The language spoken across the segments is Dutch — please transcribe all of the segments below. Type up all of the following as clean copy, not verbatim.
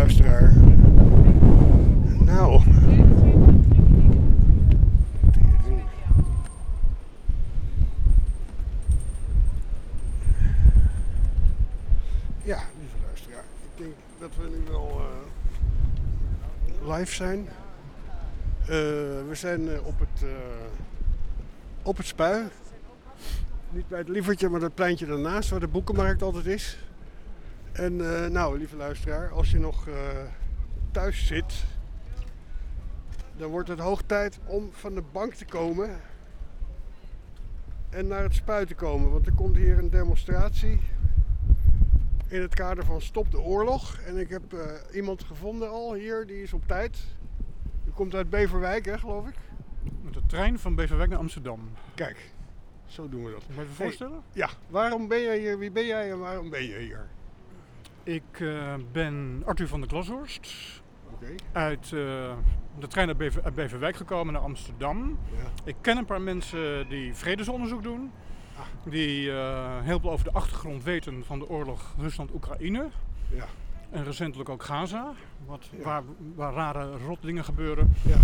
luisteraar. Nou. Ja, lieve luisteraar. Ik denk dat we nu wel live zijn. We zijn op het Spui. Niet bij het Lievertje, maar dat pleintje daarnaast waar de boekenmarkt altijd is. En nou, lieve luisteraar, als je nog thuis zit, dan wordt het hoog tijd om van de bank te komen en naar het Spui te komen. Want er komt hier een demonstratie in het kader van Stop de Oorlog. En ik heb iemand gevonden al hier, die is op tijd. U komt uit Beverwijk, hè, geloof ik? Met de trein van Beverwijk naar Amsterdam. Kijk, zo doen we dat. Moet je je voorstellen? Ja, waarom ben jij hier? Wie ben jij en waarom ben je hier? Ik ben Arthur van der Glashorst. Okay. Uit de trein uit Beverwijk gekomen naar Amsterdam. Ja. Ik ken een paar mensen die vredesonderzoek doen. Die heel veel over de achtergrond weten van de oorlog Rusland-Oekraïne. Ja. En recentelijk ook Gaza. Ja. Waar rare rot dingen gebeuren. Ja.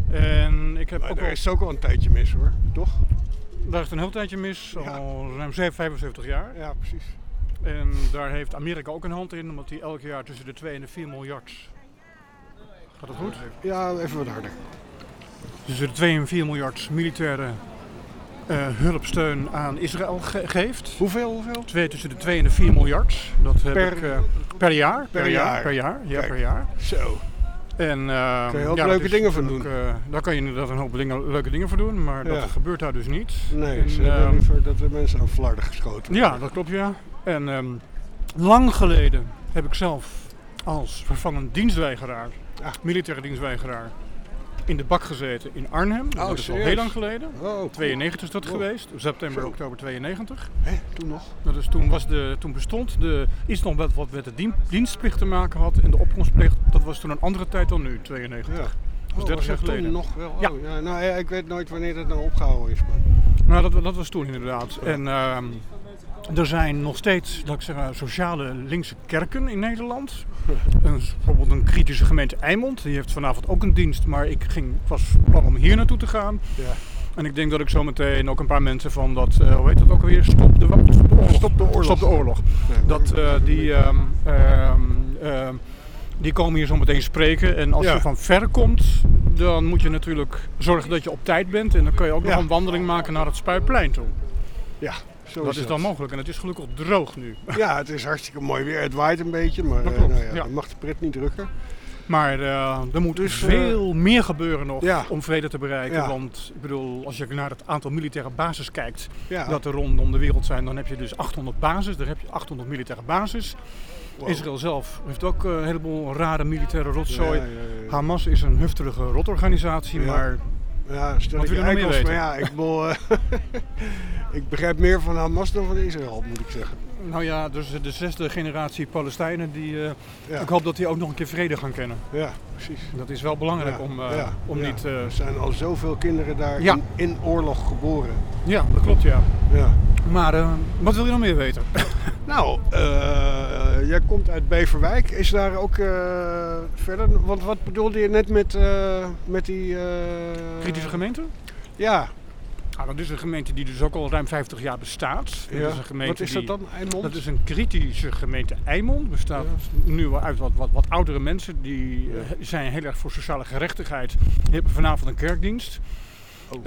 En ik heb Maar ook er wel... is ook al een tijdje mis hoor, toch? Daar is het een heel tijdje mis, Ja. al ruim 75 jaar. Ja, precies. En daar heeft Amerika ook een hand in, omdat die elk jaar tussen de 2 en de 4 miljard... Gaat dat goed? Ja, even wat harder. Tussen de 2 en 4 miljard militaire hulpsteun aan Israël geeft. Hoeveel? Tussen de 2 en de 4 miljard. Dat heb Per- ik per jaar. per jaar. Per jaar, ja, Kijk. per jaar. Zo. En, Kun je ook ja, leuke dat is dingen van natuurlijk, daar kan je inderdaad een hoop leuke dingen voor doen, maar Ja. dat gebeurt daar dus niet. Nee, En, ze hebben liever dat er mensen aan flarden geschoten ja, worden. dat klopt, ja. En lang geleden heb ik zelf als vervangend dienstweigeraar, militaire dienstweigeraar, in de bak gezeten in Arnhem. Oh, Dat is al serieus? heel lang geleden. Oh, 92 is dat Wow. geweest, september, Zo. oktober 92. Hé, toen nog? Dat is, toen bestond iets nog wat met de dienstplicht te maken had en de opkomstplicht. Dat was toen een andere tijd dan nu, 92. Ja. Dat is 30 was jaar dat geleden. toen nog wel? Ja. Oh, ja. Nou, ik weet nooit wanneer dat nou opgehouden is. Maar... Nou, dat was toen inderdaad. En er zijn nog steeds, laat ik zeggen, sociale linkse kerken in Nederland. Bijvoorbeeld een kritische gemeente Eimond. Die heeft vanavond ook een dienst, maar ik was van plan om hier naartoe te gaan. Ja. En ik denk dat ik zo meteen ook een paar mensen van dat, hoe heet dat ook alweer? Stop de oorlog. Stop de oorlog. Nee, Die komen hier zo meteen spreken. En als je van ver komt, dan moet je natuurlijk zorgen dat je op tijd bent. En dan kun je ook nog een wandeling maken naar het Spuiplein toe. Ja, zo Dat is dan mogelijk. En het is gelukkig droog nu. Ja, het is hartstikke mooi weer. Het waait een beetje, maar Dat klopt, nou ja, ja. dan mag de pret niet drukken. Maar er moet dus veel meer gebeuren nog om vrede te bereiken. Ja. Want ik bedoel, als je naar het aantal militaire bases kijkt Ja. dat er rondom de wereld zijn, dan heb je dus 800 bases. Daar heb je 800 militaire bases. Wow. Israël zelf heeft ook een heleboel rare militaire rotzooi. Ja, ja, ja. Hamas is een hufterige rotorganisatie, Ja. maar Ja, stel Wat ik wil je nog meer eikels, weten? maar ja, ik bedoel, ik begrijp meer van Hamas dan van Israël, moet ik zeggen. nou ja, dus de 6e generatie Palestijnen, Ja. ik hoop dat die ook nog een keer vrede gaan kennen. Ja, precies. Dat is wel belangrijk om niet... Er zijn al zoveel kinderen daar Ja. in oorlog geboren. Ja, dat klopt, ja. Ja. Maar wat wil je nog meer weten? Nou, jij komt uit Beverwijk. Is daar ook verder... Want wat bedoelde je net met die... Kritische gemeente? Ja. Nou, dat is een gemeente die dus ook al ruim 50 jaar bestaat. Ja. Dat is een gemeente Wat is dat dan, Eimond? Dat is een kritische gemeente Eimond. Bestaat nu uit wat oudere mensen. Die zijn heel erg voor sociale gerechtigheid. Die hebben vanavond een kerkdienst. Oh.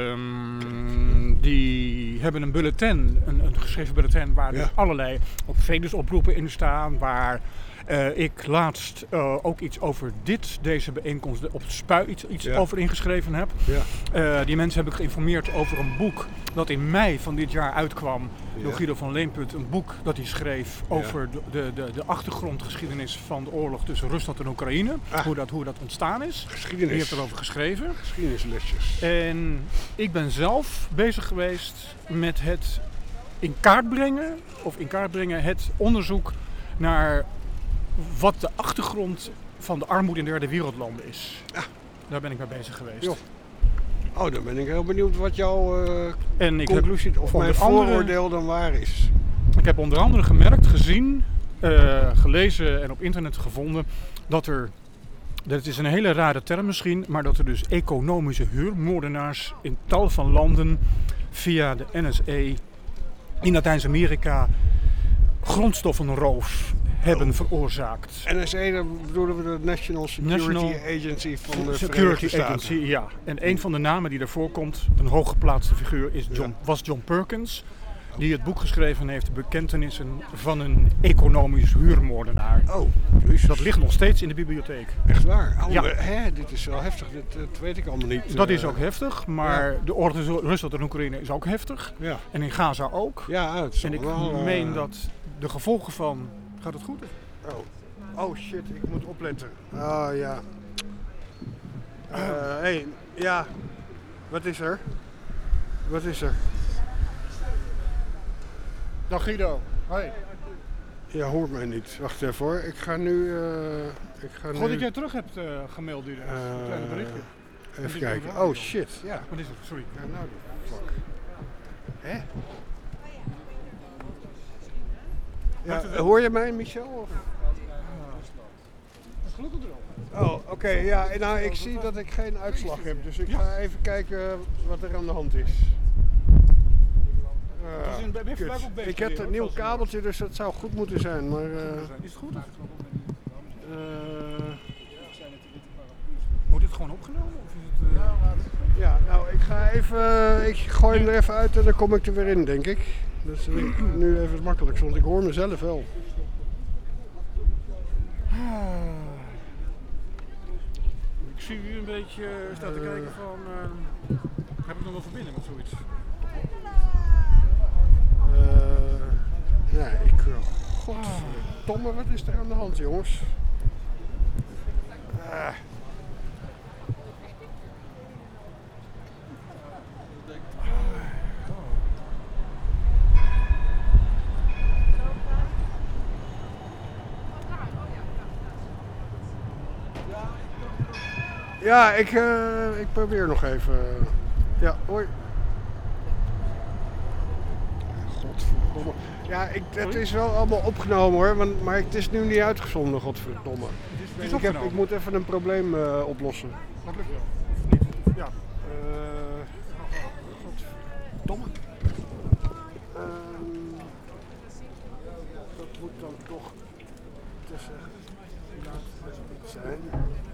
Die hebben een bulletin, een geschreven bulletin waar dus allerlei vredesoproepen in staan. Waar ik laatst ook iets over deze bijeenkomst op het Spui iets over ingeschreven heb. Ja. Die mensen heb ik geïnformeerd over een boek dat in mei van dit jaar uitkwam door Guido van Leemput. Een boek dat hij schreef over de achtergrondgeschiedenis van de oorlog tussen Rusland en Oekraïne. Hoe dat ontstaan is. Geschiedenis. Die heeft erover geschreven. Geschiedenislesjes. En ik ben zelf bezig geweest met het in kaart brengen, het onderzoek naar wat de achtergrond van de armoede in derde wereldlanden is. Ja. Daar ben ik mee bezig geweest. Jo. Oh, dan ben ik heel benieuwd wat jouw en ik conclusie of mijn vooroordeel dan waar is. Ik heb onder andere gezien gelezen en op internet gevonden dat is een hele rare term misschien, maar dat er dus economische huurmoordenaars in tal van landen via de NSA in Latijns-Amerika grondstoffenroof hebben veroorzaakt. NSA, dan bedoelen we de National Security Agency van de Security Verenigde Agency, Staten. ja. En een van de namen die daarvoor komt, een hooggeplaatste figuur, was John Perkins. Die het boek geschreven heeft, Bekentenissen van een economisch huurmoordenaar. Oh, jezus. Dat ligt nog steeds in de bibliotheek. Echt waar? Ja. Dit is wel heftig, dat weet ik allemaal niet. Dat is ook heftig, maar de oorlog in Rusland en Oekraïne is ook heftig. Ja, En in Gaza ook. ja het is En ik wel, meen dat de gevolgen van... Gaat het goed? Oh shit, ik moet opletten. Oh ja. Hey, ja. Wat is er? Wat is er? Dag Guido. Hoi. Ja, hoort mij niet. Wacht even hoor. Ik ga nu... Goed dat jij terug hebt gemaild hier. Een kleine berichtje. Even kijken. Oh shit, ja. Wat is het? Sorry. Ja, nou, fuck. Hè? Ja, hoor je mij, Michel? Of? Gelukkig erop. Oh, oké. Ja, nou, ik zie dat ik geen uitslag heb. Dus ik ga even kijken wat er aan de hand is. Ik heb een nieuw kabeltje, dus dat zou goed moeten zijn. Maar, is het goed? Wordt dit gewoon opgenomen? Of is het, Ja, nou, ik ga even... Ik gooi hem er even uit en dan kom ik er weer in, denk ik. Dat is nu even het makkelijkst, want ik hoor mezelf wel. Ik zie u een beetje staan te kijken van... heb ik nog wel verbinding of zoiets? Nee, godverdomme, wat is er aan de hand, jongens? Ja, ik probeer nog even. Ja, hoi. Godverdomme. Ja, het is wel allemaal opgenomen hoor, maar het is nu niet uitgezonden, godverdomme. Ik moet even een probleem oplossen. Dat lukt wel. Ja. Godverdomme. Dat moet dan toch tussen zijn.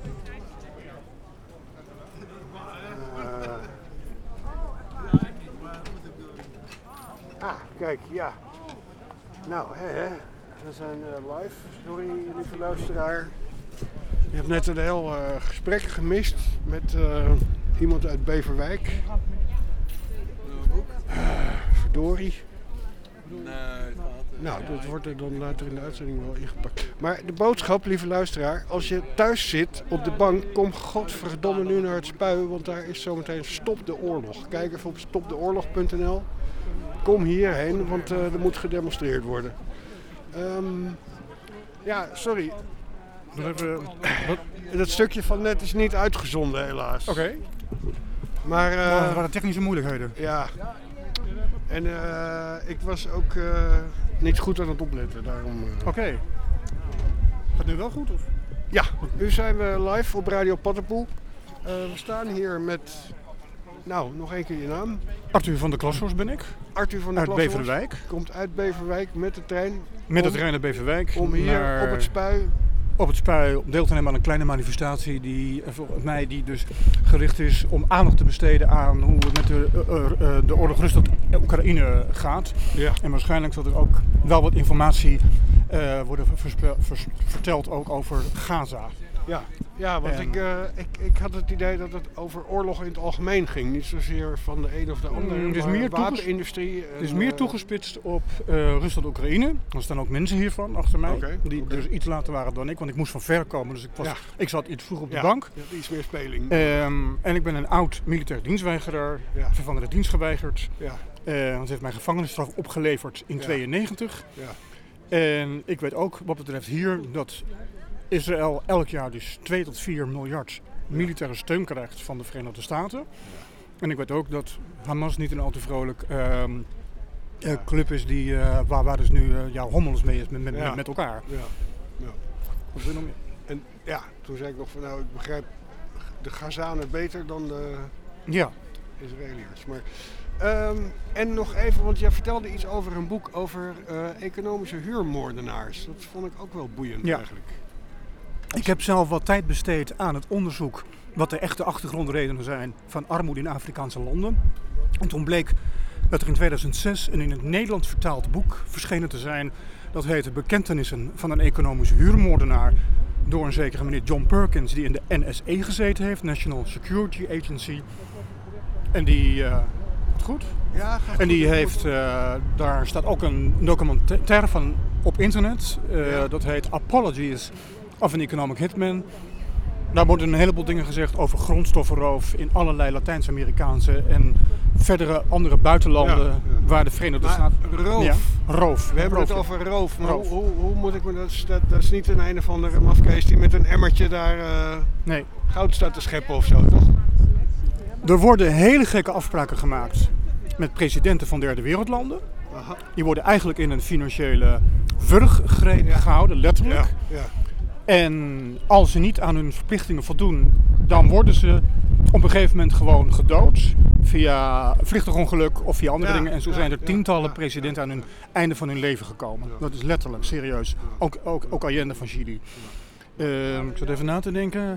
Kijk, ja. Nou, we zijn live. Sorry, lieve luisteraar. Je hebt net een heel gesprek gemist met iemand uit Beverwijk. Verdorie. Nou, dat wordt er dan later in de uitzending wel ingepakt. Maar de boodschap, lieve luisteraar, als je thuis zit op de bank, kom godverdomme nu naar het Spui, want daar is zometeen Stop de Oorlog. Kijk even op stopdeoorlog.nl. Kom hierheen, want er moet gedemonstreerd worden. Ja, sorry. Dat stukje van net is niet uitgezonden, helaas. Oké. Maar er waren technische moeilijkheden. Ja. En ik was ook niet goed aan het opletten, daarom... Oké. Gaat nu wel goed, of? Ja, nu zijn we live op Radio Paddepoel. We staan hier met... Nou, nog één keer je naam. Arthur van der Klashorst ben ik. Arthur van der Uit Klashorst. Beverwijk. Komt uit Beverwijk met de trein. Met de trein naar Beverwijk. Om hier op het Spui... Op het Spui deel te nemen aan een kleine manifestatie die volgens mij dus gericht is om aandacht te besteden aan hoe het met de oorlog Rusland-Oekraïne gaat. Ja. En waarschijnlijk zal er ook wel wat informatie worden verteld ook over Gaza. Ja, want ik had het idee dat het over oorlog in het algemeen ging. Niet zozeer van de een of de ander, maar wapenindustrie. Het is meer toegespitst op Rusland-Oekraïne. Er staan ook mensen hiervan achter mij, die dus iets later waren dan ik. Want ik moest van ver komen, dus ik zat iets vroeg op de bank. Je had iets meer speling. En ik ben een oud militair dienstweigeraar, vervangende dienst geweigerd. Ja. Want ze heeft mij gevangenisstraf opgeleverd in 1992. Ja. En ik weet ook wat betreft hier dat Israël elk jaar dus 2 tot 4 miljard militaire steun krijgt van de Verenigde Staten. En ik weet ook dat Hamas niet een al te vrolijk club is die, waar dus nu Hommelus mee is met elkaar. Ja. Wat wil je nog meer? En ja, toen zei ik nog van nou, ik begrijp de Gazanen beter dan de Israëliërs. Maar, en nog even, want jij vertelde iets over een boek over economische huurmoordenaars. Dat vond ik ook wel boeiend eigenlijk. Ik heb zelf wat tijd besteed aan het onderzoek wat de echte achtergrondredenen zijn van armoede in Afrikaanse landen. En toen bleek dat er in 2006 een in het Nederlands vertaald boek verschenen te zijn. Dat heette Bekentenissen van een economische huurmoordenaar. Door een zekere meneer John Perkins die in de NSA gezeten heeft, National Security Agency. En die... goed? Ja, en die heeft, daar staat ook een documentaire van op internet. Dat heet Apologies of an Economic Hitman. Daar worden een heleboel dingen gezegd over grondstoffenroof in allerlei Latijns-Amerikaanse en verdere andere buitenlanden waar de Verenigde Staten... Roof. We hebben het over roof. Maar hoe moet ik me dat is niet een of andere mafkees die met een emmertje daar goud staat te scheppen of zo, toch? Er worden hele gekke afspraken gemaakt met presidenten van derde wereldlanden. Aha. Die worden eigenlijk in een financiële wurggreep gehouden, letterlijk. Ja. En als ze niet aan hun verplichtingen voldoen, dan worden ze op een gegeven moment gewoon gedood. Via vliegtuigongeluk of via andere dingen. En zo zijn er tientallen presidenten aan hun einde van hun leven gekomen. Dat is letterlijk, serieus. Ook Allende van Chili. Ik zat even na te denken.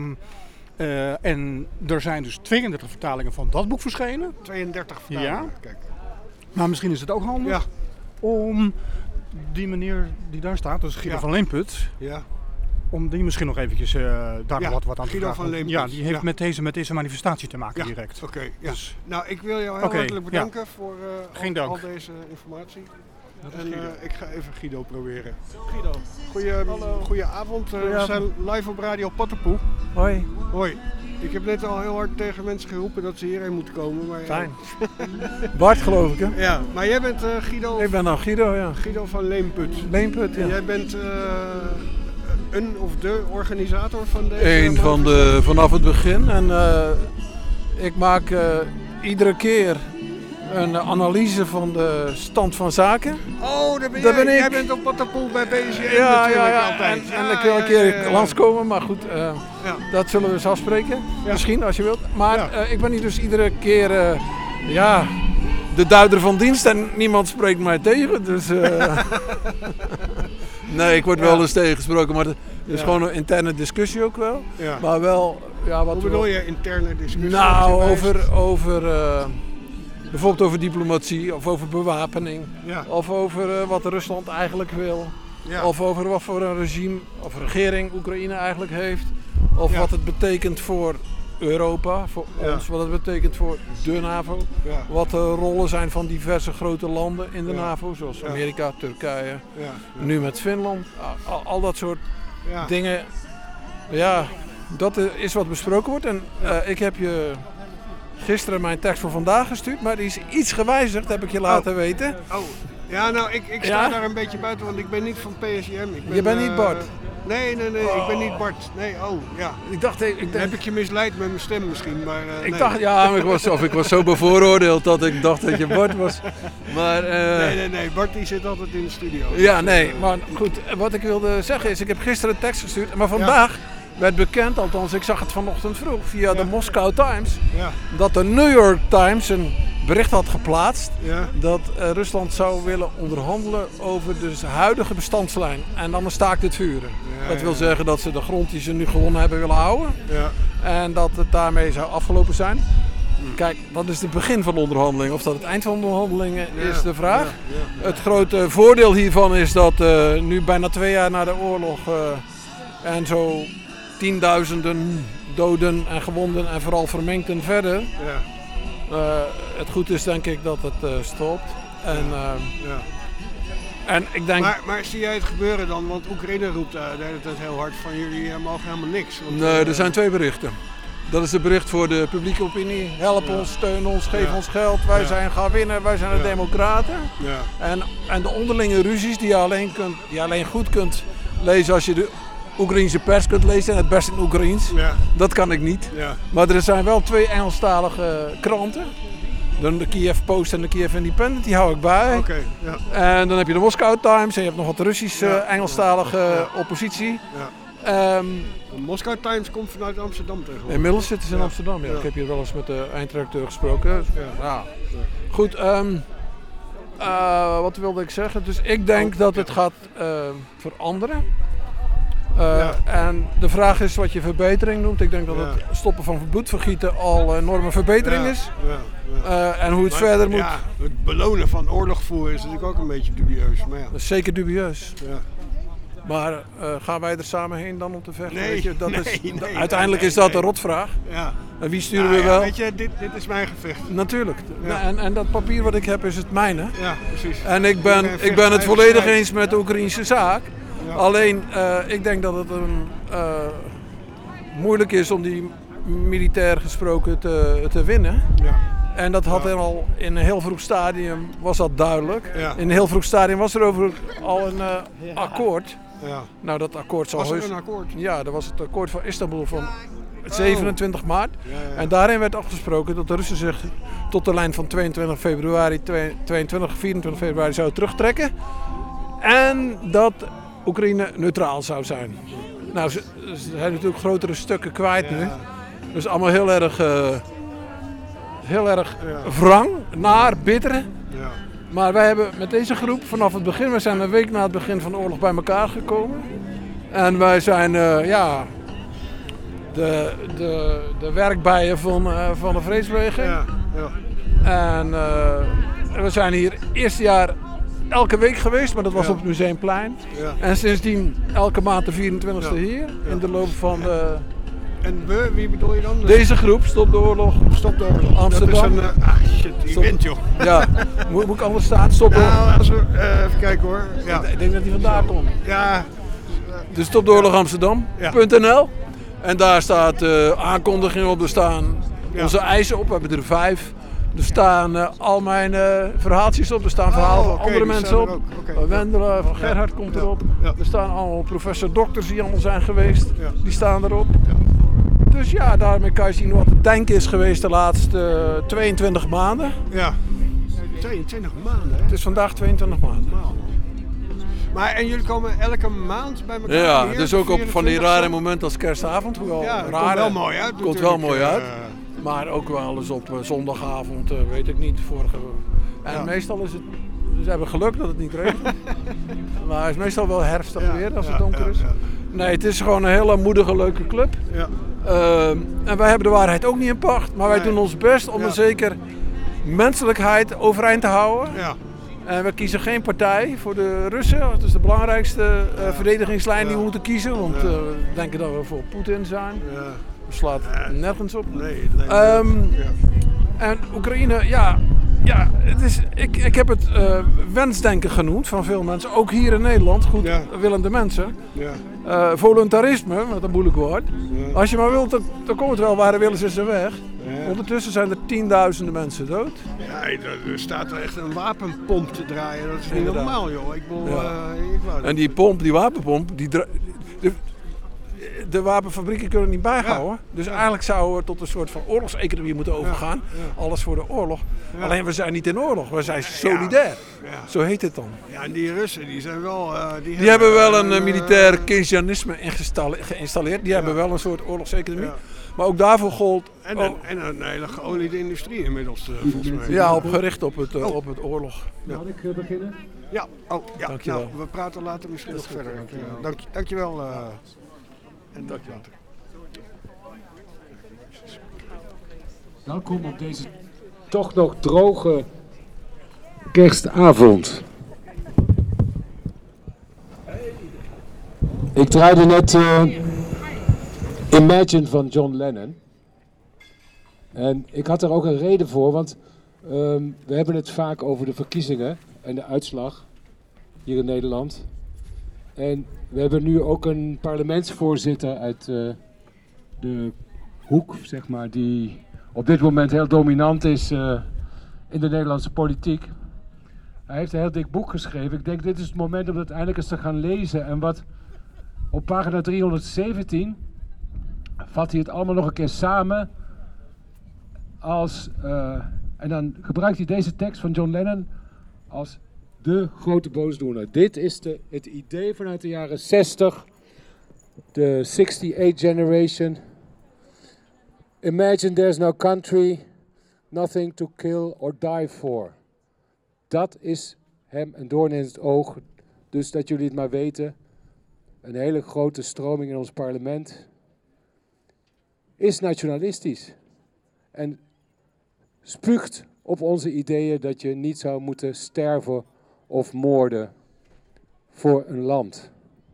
En er zijn dus 32 vertalingen van dat boek verschenen. 32 vertalingen, ja. Kijk. Maar misschien is het ook handig om die meneer die daar staat, dus Guido van Leemput, om die misschien nog eventjes daar wat aan te Guido vragen. Van Leemput. Ja, die heeft met deze manifestatie te maken direct. Oké. Dus, nou, ik wil jou heel hartelijk bedanken voor al deze informatie. En ik ga even Guido proberen. Guido. Goedenavond. We zijn live op Radio Pattenpoe. Hoi. Ik heb net al heel hard tegen mensen geroepen dat ze hierheen moeten komen. Maar, fijn. Bart geloof ik, hè? Ja, maar jij bent Guido... Ik ben dan Guido, ja. Guido van Leemput. Leemput, ja. En jij bent een of de organisator van deze... Eén van vanaf het begin. En ik maak iedere keer een analyse van de stand van zaken. Oh, daar ben ik. Jij bent op Pattenpoe bij BCM ja. altijd. En ik wil een keer langskomen, maar goed, dat zullen we eens afspreken. Ja. Misschien, als je wilt. Maar ik ben hier dus iedere keer de duider van dienst en niemand spreekt mij tegen. Dus nee, ik word wel eens tegengesproken, maar het is gewoon een interne discussie ook wel. Ja. Maar wel, wat bedoel je, interne discussie? Nou, over bijvoorbeeld over diplomatie of over bewapening. Ja. Of over wat Rusland eigenlijk wil. Ja. Of over wat voor een regime of regering Oekraïne eigenlijk heeft. Of wat het betekent voor Europa, voor ons. Wat het betekent voor de NAVO. Ja. Wat de rollen zijn van diverse grote landen in de NAVO. Zoals Amerika, Turkije. Ja. Nu met Finland. Al dat soort dingen. Ja, dat is wat besproken wordt. En ik heb je... gisteren mijn tekst voor vandaag gestuurd, maar die is iets gewijzigd, heb ik je laten weten. Ja, nou, ik sta daar een beetje buiten, want ik ben niet van PSIM. Je bent niet Bart? Nee, ik ben niet Bart. Nee, ja. Ik dacht... Heb ik je misleid met mijn stem misschien, maar... ik dacht, ik was zo bevooroordeeld dat ik dacht dat je Bart was. Maar... Nee, Bart die zit altijd in de studio. Ja, nee, maar goed, wat ik wilde zeggen is, ik heb gisteren een tekst gestuurd, maar vandaag... werd bekend, althans ik zag het vanochtend vroeg via de Moscow Times, dat de New York Times een bericht had geplaatst dat Rusland zou willen onderhandelen over de huidige bestandslijn en dan een staakt het vuren. Dat wil zeggen dat ze de grond die ze nu gewonnen hebben willen houden en dat het daarmee zou afgelopen zijn. Kijk, dat is het begin van de onderhandelingen. Of dat het eind van de onderhandelingen is de vraag. Het grote voordeel hiervan is dat nu bijna 2 jaar na de oorlog en zo 10.000 doden en gewonden en vooral vermengden verder. Het goed is denk ik dat het stopt. En ik denk... Maar zie jij het gebeuren dan? Want Oekraïne roept de hele tijd heel hard van jullie mogen helemaal niks. Want, nee, er zijn 2 berichten. Dat is het bericht voor de publieke opinie. Help ons, steun ons, geef ons geld. Wij gaan winnen, wij zijn de democraten. Ja. En de onderlinge ruzies die je alleen goed kunt lezen als je de Oekraïense pers kunt lezen en het best in Oekraïens. Ja. Dat kan ik niet. Ja. Maar er zijn wel 2 Engelstalige kranten. Dan de Kiev Post en de Kiev Independent, die hou ik bij. Oké, ja. En dan heb je de Moscow Times en je hebt nog wat Russische, Engelstalige oppositie. Ja. De Moscow Times komt vanuit Amsterdam tegenwoordig. Inmiddels zitten ze in Amsterdam, ja. Ik heb hier wel eens met de eindredacteur gesproken. Ja. Goed, wat wilde ik zeggen? Dus ik denk dat het gaat veranderen. En de vraag is wat je verbetering noemt. Ik denk dat het stoppen van bloedvergieten al een enorme verbetering is. En hoe het verder moet. Ja, het belonen van oorlogvoer is natuurlijk ook een beetje dubieus. Maar Dat is zeker dubieus. Ja. Maar gaan wij er samen heen dan om te vechten? Nee, weet je, dat nee, uiteindelijk is dat een rotvraag. Ja. En wie sturen we wel? Weet je, dit is mijn gevecht. Natuurlijk. Ja. En dat papier wat ik heb is het mijne. Ja, precies. En ik ben het volledig eens met de Oekraïnse zaak. Ja. Alleen, ik denk dat het moeilijk is om die militair gesproken te winnen. Ja. En dat had er al in een heel vroeg stadium, was dat duidelijk. Ja. In een heel vroeg stadium was er over al een akkoord. Ja. Nou, dat akkoord zal was er een akkoord? Ja, dat was het akkoord van Istanbul van 27 maart. Ja, ja. En daarin werd afgesproken dat de Russen zich tot de lijn van 22 februari, 24 februari zouden terugtrekken. En dat Oekraïne neutraal zou zijn. Nou, ze zijn natuurlijk grotere stukken kwijt nu. Dus allemaal heel erg wrang, naar, bitter. Ja. Maar wij hebben met deze groep vanaf het begin, we zijn een week na het begin van de oorlog bij elkaar gekomen. En wij zijn de werkbijen van de Vreesbeweging. Ja, ja. En we zijn hier het eerste jaar elke week geweest, maar dat was op het Museumplein. Ja. En sindsdien elke maand de 24e hier, in de loop van de... En wie bedoel je dan? Deze groep, Stop de Oorlog. Stop de Oorlog. Amsterdam. Dat is een event joh. Ja, moet ik anders staan? Stop de Oorlog. Nou, als we, even kijken hoor. Ja. Ik denk dat die vandaar komt. Ja. Dus Stop de Oorlog Amsterdam.nl. En daar staat aankondigingen op, er staan onze eisen op, we hebben er 5. Er staan al mijn verhaaltjes op, er staan verhalen van andere mensen op. Van Wendelen, van Gerhard komt erop. Ja. Er staan allemaal professor dokters die allemaal zijn geweest, die staan erop. Ja. Dus ja, daarmee kan je zien wat het denken is geweest de laatste 22 maanden. Ja, 22 maanden hè? Het is vandaag 22 maanden. Maar en jullie komen elke maand bij elkaar? Ja, dus ook op van die rare momenten als kerstavond. Hoewel komt wel mooi uit. Komt wel mooi uit. Maar ook wel eens op zondagavond, weet ik niet, vorige. En meestal is het, dus we hebben geluk dat het niet regent. Maar het is meestal wel herfstig weer als het donker is. Nee, het is gewoon een hele moedige, leuke club. Ja. En wij hebben de waarheid ook niet in pacht, maar wij doen ons best om een zeker menselijkheid overeind te houden. Ja. En we kiezen geen partij voor de Russen. Dat is de belangrijkste verdedigingslijn die we moeten kiezen, want we denken dat we voor Poetin zijn. Ja. Dat slaat nergens op. Nee, en Oekraïne, het is, ik heb het wensdenken genoemd van veel mensen, ook hier in Nederland, goedwillende mensen. Ja. Voluntarisme, met een moeilijk woord. Ja. Als je maar wilt, dan komt het wel, waar willen ze weg. Ja. Ondertussen zijn er tienduizenden mensen dood. Ja, er staat er echt een wapenpomp te draaien, dat is niet normaal joh. Ik bedoel, en die wapenpomp, de wapenfabrieken kunnen het niet bijhouden. Ja. Dus eigenlijk zouden we tot een soort van oorlogseconomie moeten overgaan. Ja. Ja. Alles voor de oorlog. Ja. Alleen we zijn niet in oorlog, we zijn solidair. Ja. Zo heet het dan. Ja, en die Russen die zijn wel... die hebben wel een militair Keynesianisme geïnstalleerd. Die hebben wel een soort oorlogseconomie. Ja. Maar ook daarvoor gold... En een hele geoliede industrie inmiddels, volgens mij. Ja, gericht op het oorlog. Ja. Mag ik beginnen? Ja, dankjewel. Nou, we praten later misschien nog verder. Dankjewel. En dankjewel. Welkom op deze toch nog droge kerstavond. Ik draaide net Imagine van John Lennon. En ik had er ook een reden voor, want we hebben het vaak over de verkiezingen en de uitslag hier in Nederland. En we hebben nu ook een parlementsvoorzitter uit de hoek, zeg maar, die op dit moment heel dominant is in de Nederlandse politiek. Hij heeft een heel dik boek geschreven. Ik denk, dit is het moment om dat eindelijk eens te gaan lezen. En wat op pagina 317 vat hij het allemaal nog een keer samen als En dan gebruikt hij deze tekst van John Lennon als de grote boosdoener. Dit is het idee vanuit de jaren 60, de 68 generation. Imagine there's no country, nothing to kill or die for. Dat is hem een doorn in het oog. Dus dat jullie het maar weten. Een hele grote stroming in ons parlement is nationalistisch. En spuugt op onze ideeën dat je niet zou moeten sterven of moorden voor een land.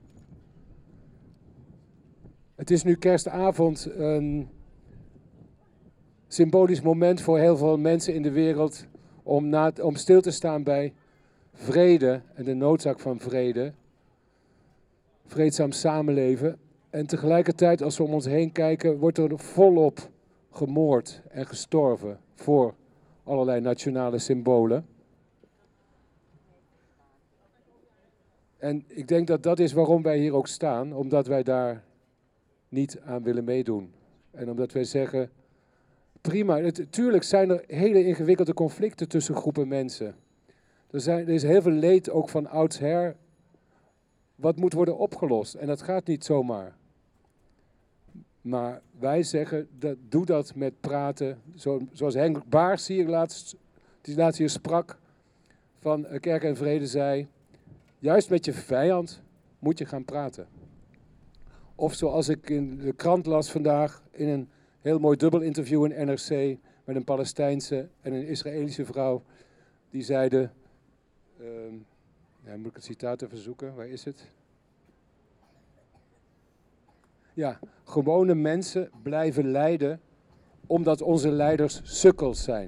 Het is nu kerstavond, een symbolisch moment voor heel veel mensen in de wereld om stil te staan bij vrede en de noodzaak van vrede. Vreedzaam samenleven. En tegelijkertijd, als we om ons heen kijken, wordt er volop gemoord en gestorven voor allerlei nationale symbolen. En ik denk dat dat is waarom wij hier ook staan, omdat wij daar niet aan willen meedoen. En omdat wij zeggen, prima, tuurlijk zijn er hele ingewikkelde conflicten tussen groepen mensen. Er is heel veel leed ook van oudsher, wat moet worden opgelost. En dat gaat niet zomaar. Maar wij zeggen, doe dat met praten. Zoals Henk Baars die laatst hier sprak van Kerk en Vrede zei, juist met je vijand moet je gaan praten. Of zoals ik in de krant las vandaag, in een heel mooi dubbel interview in NRC met een Palestijnse en een Israëlische vrouw, die zeiden, moet ik het citaat even zoeken, waar is het? Ja, gewone mensen blijven lijden omdat onze leiders sukkels zijn.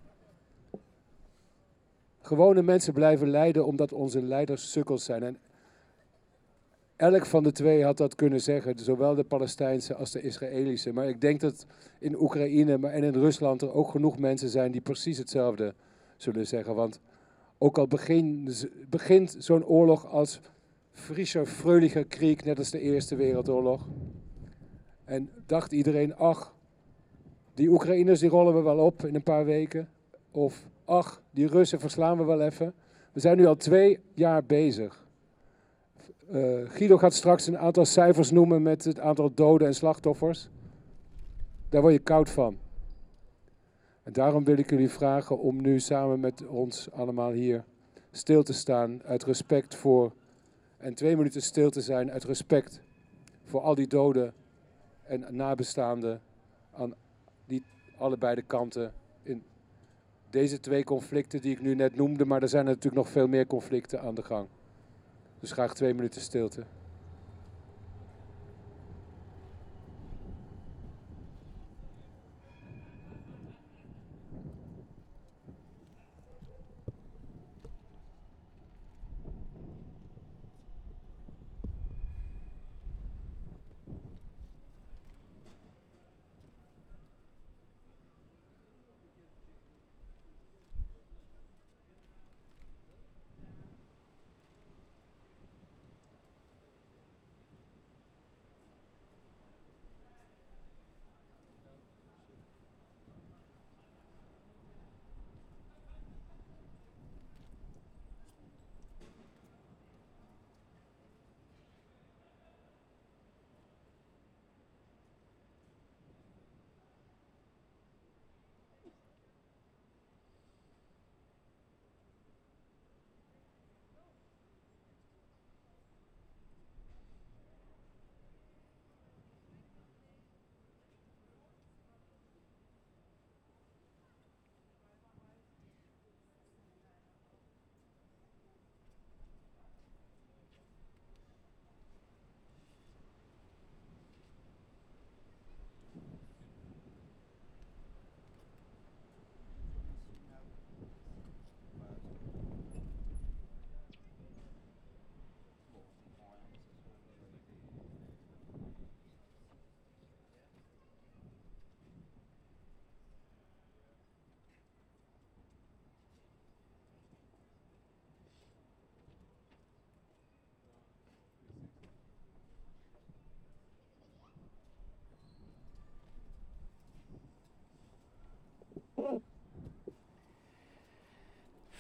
Gewone mensen blijven lijden omdat onze leiders sukkels zijn. En elk van de twee had dat kunnen zeggen, zowel de Palestijnse als de Israëlische. Maar ik denk dat in Oekraïne en in Rusland er ook genoeg mensen zijn die precies hetzelfde zullen zeggen. Want ook al begint zo'n oorlog als Frischer, Fröhlicher Krieg, net als de Eerste Wereldoorlog. En dacht iedereen, ach, die Oekraïners die rollen we wel op in een paar weken. Of, ach, die Russen verslaan we wel even. We zijn nu al 2 jaar bezig. Guido gaat straks een aantal cijfers noemen met het aantal doden en slachtoffers. Daar word je koud van. En daarom wil ik jullie vragen om nu samen met ons allemaal hier stil te staan uit respect voor, en 2 minuten stil te zijn uit respect voor al die doden en nabestaanden aan die allebei de kanten in deze 2 conflicten die ik nu net noemde, maar er zijn natuurlijk nog veel meer conflicten aan de gang. Dus graag 2 minuten stilte.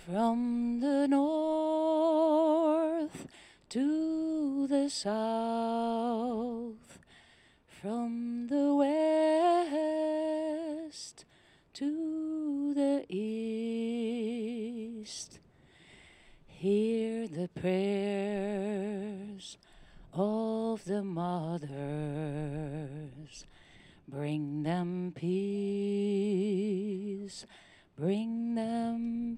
From the north to the south, from the west to the east, hear the prayers of the mothers. Bring them peace, bring them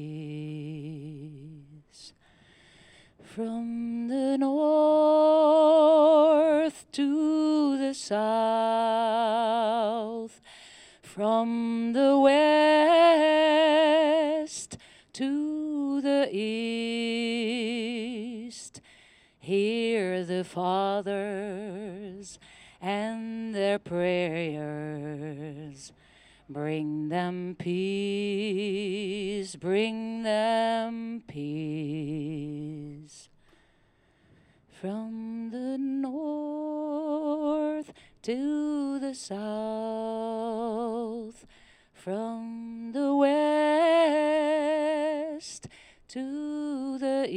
peace. From the north to the south, from the west to the east, hear the fathers and their prayers. Bring them peace, bring them peace. From the north to the south, from the west to the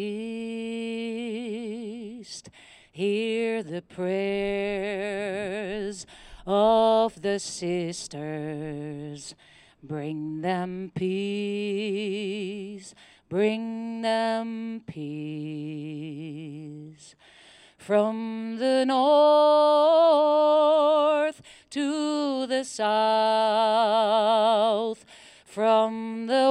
east, hear the prayers of the sisters. Bring them peace, bring them peace. From the north to the south, from the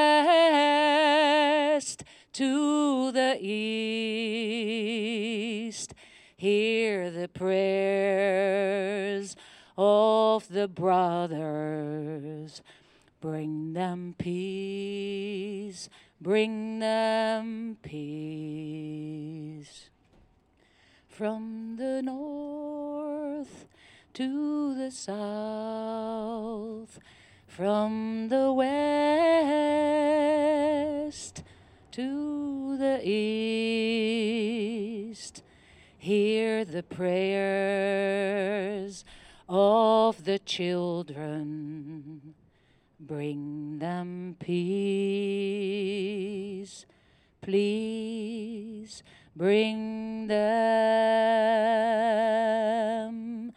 west to the east, hear the prayers of the brothers. Bring them peace, bring them peace. From the north to the south, from the west to the east, hear the prayers of the children. Bring them peace, please bring them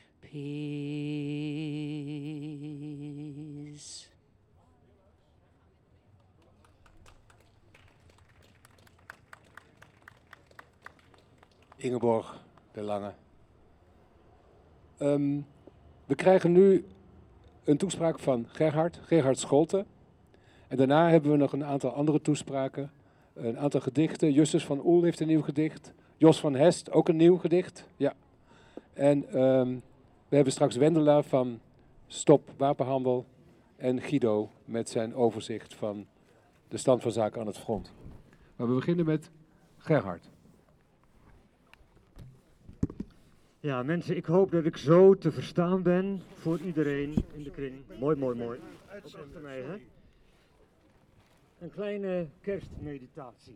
peace. Ingeborg de Lange. We krijgen nu een toespraak van Gerhard Scholte. En daarna hebben we nog een aantal andere toespraken. Een aantal gedichten. Justus van Oel heeft een nieuw gedicht. Jos van Hest, ook een nieuw gedicht. Ja. En we hebben straks Wendela van Stop Wapenhandel. En Guido met zijn overzicht van de stand van zaken aan het front. Maar we beginnen met Gerhard. Ja, mensen, ik hoop dat ik zo te verstaan ben voor iedereen in de kring. Mooi, mooi, mooi. Ook achter mij, hè? Een kleine kerstmeditatie.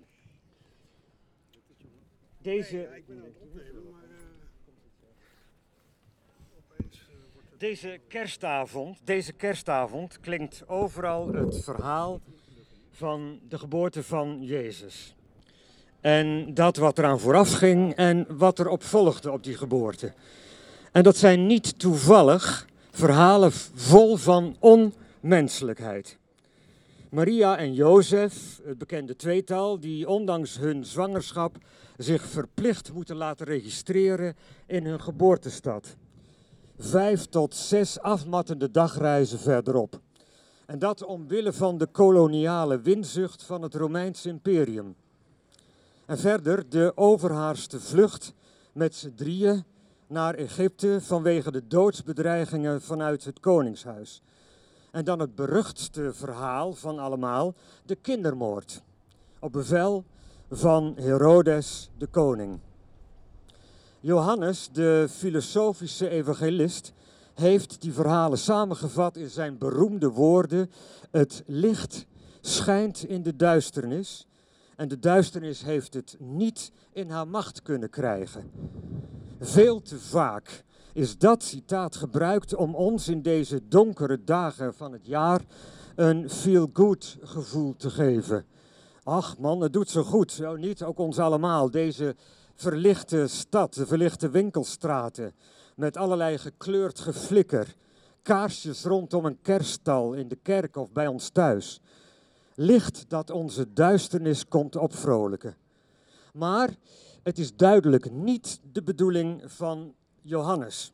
Deze kerstavond klinkt overal het verhaal van de geboorte van Jezus. En dat wat eraan vooraf ging en wat erop volgde op die geboorte. En dat zijn niet toevallig verhalen vol van onmenselijkheid. Maria en Jozef, het bekende tweetal, die ondanks hun zwangerschap zich verplicht moeten laten registreren in hun geboortestad. 5 tot 6 afmattende dagreizen verderop. En dat omwille van de koloniale winzucht van het Romeinse imperium. En verder de overhaarste vlucht met z'n drieën naar Egypte vanwege de doodsbedreigingen vanuit het koningshuis. En dan het beruchtste verhaal van allemaal, de kindermoord. Op bevel van Herodes de koning. Johannes, de filosofische evangelist, heeft die verhalen samengevat in zijn beroemde woorden. Het licht schijnt in de duisternis en de duisternis heeft het niet in haar macht kunnen krijgen. Veel te vaak is dat citaat gebruikt om ons in deze donkere dagen van het jaar een feel-good gevoel te geven. Ach man, het doet zo goed. Zo niet, ook ons allemaal. Deze verlichte stad, de verlichte winkelstraten. Met allerlei gekleurd geflikker. Kaarsjes rondom een kerststal in de kerk of bij ons thuis. Licht dat onze duisternis komt opvrolijken. Maar het is duidelijk niet de bedoeling van Johannes.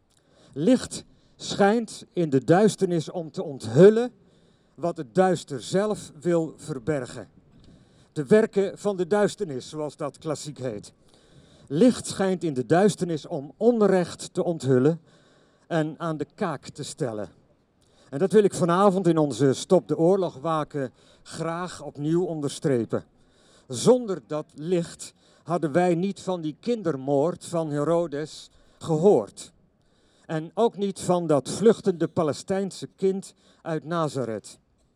Licht schijnt in de duisternis om te onthullen wat het duister zelf wil verbergen. De werken van de duisternis, zoals dat klassiek heet. Licht schijnt in de duisternis om onrecht te onthullen en aan de kaak te stellen. En dat wil ik vanavond in onze Stop de Oorlog waken graag opnieuw onderstrepen. Zonder dat licht hadden wij niet van die kindermoord van Herodes gehoord. En ook niet van dat vluchtende Palestijnse kind uit Nazareth.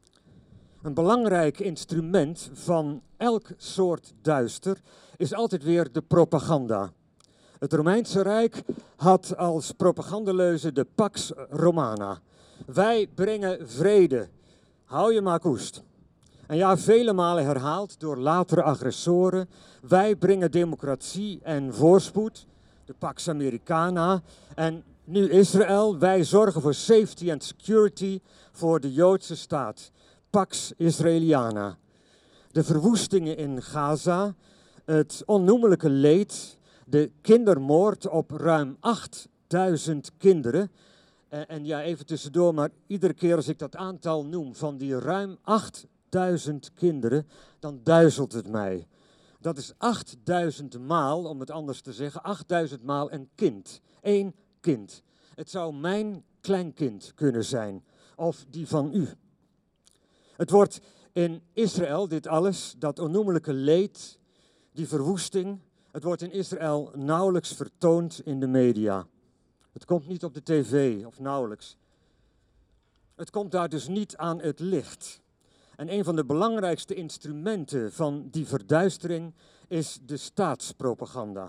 Een belangrijk instrument van elk soort duister is altijd weer de propaganda. Het Romeinse Rijk had als propagandeleuze de Pax Romana. Wij brengen vrede. Hou je maar koest. En ja, vele malen herhaald door latere agressoren. Wij brengen democratie en voorspoed. De Pax Americana. En nu Israël. Wij zorgen voor safety en security voor de Joodse staat. Pax Israeliana. De verwoestingen in Gaza. Het onnoemelijke leed. De kindermoord op ruim 8000 kinderen. En ja, even tussendoor, maar iedere keer als ik dat aantal noem van die ruim 8000 kinderen, dan duizelt het mij. Dat is 8000 maal, om het anders te zeggen, 8000 maal een kind. Eén kind. Het zou mijn kleinkind kunnen zijn, of die van u. Het wordt in Israël, dit alles, dat onnoemelijke leed, die verwoesting, het wordt in Israël nauwelijks vertoond in de media. Het komt niet op de tv, of nauwelijks. Het komt daar dus niet aan het licht. En een van de belangrijkste instrumenten van die verduistering is de staatspropaganda.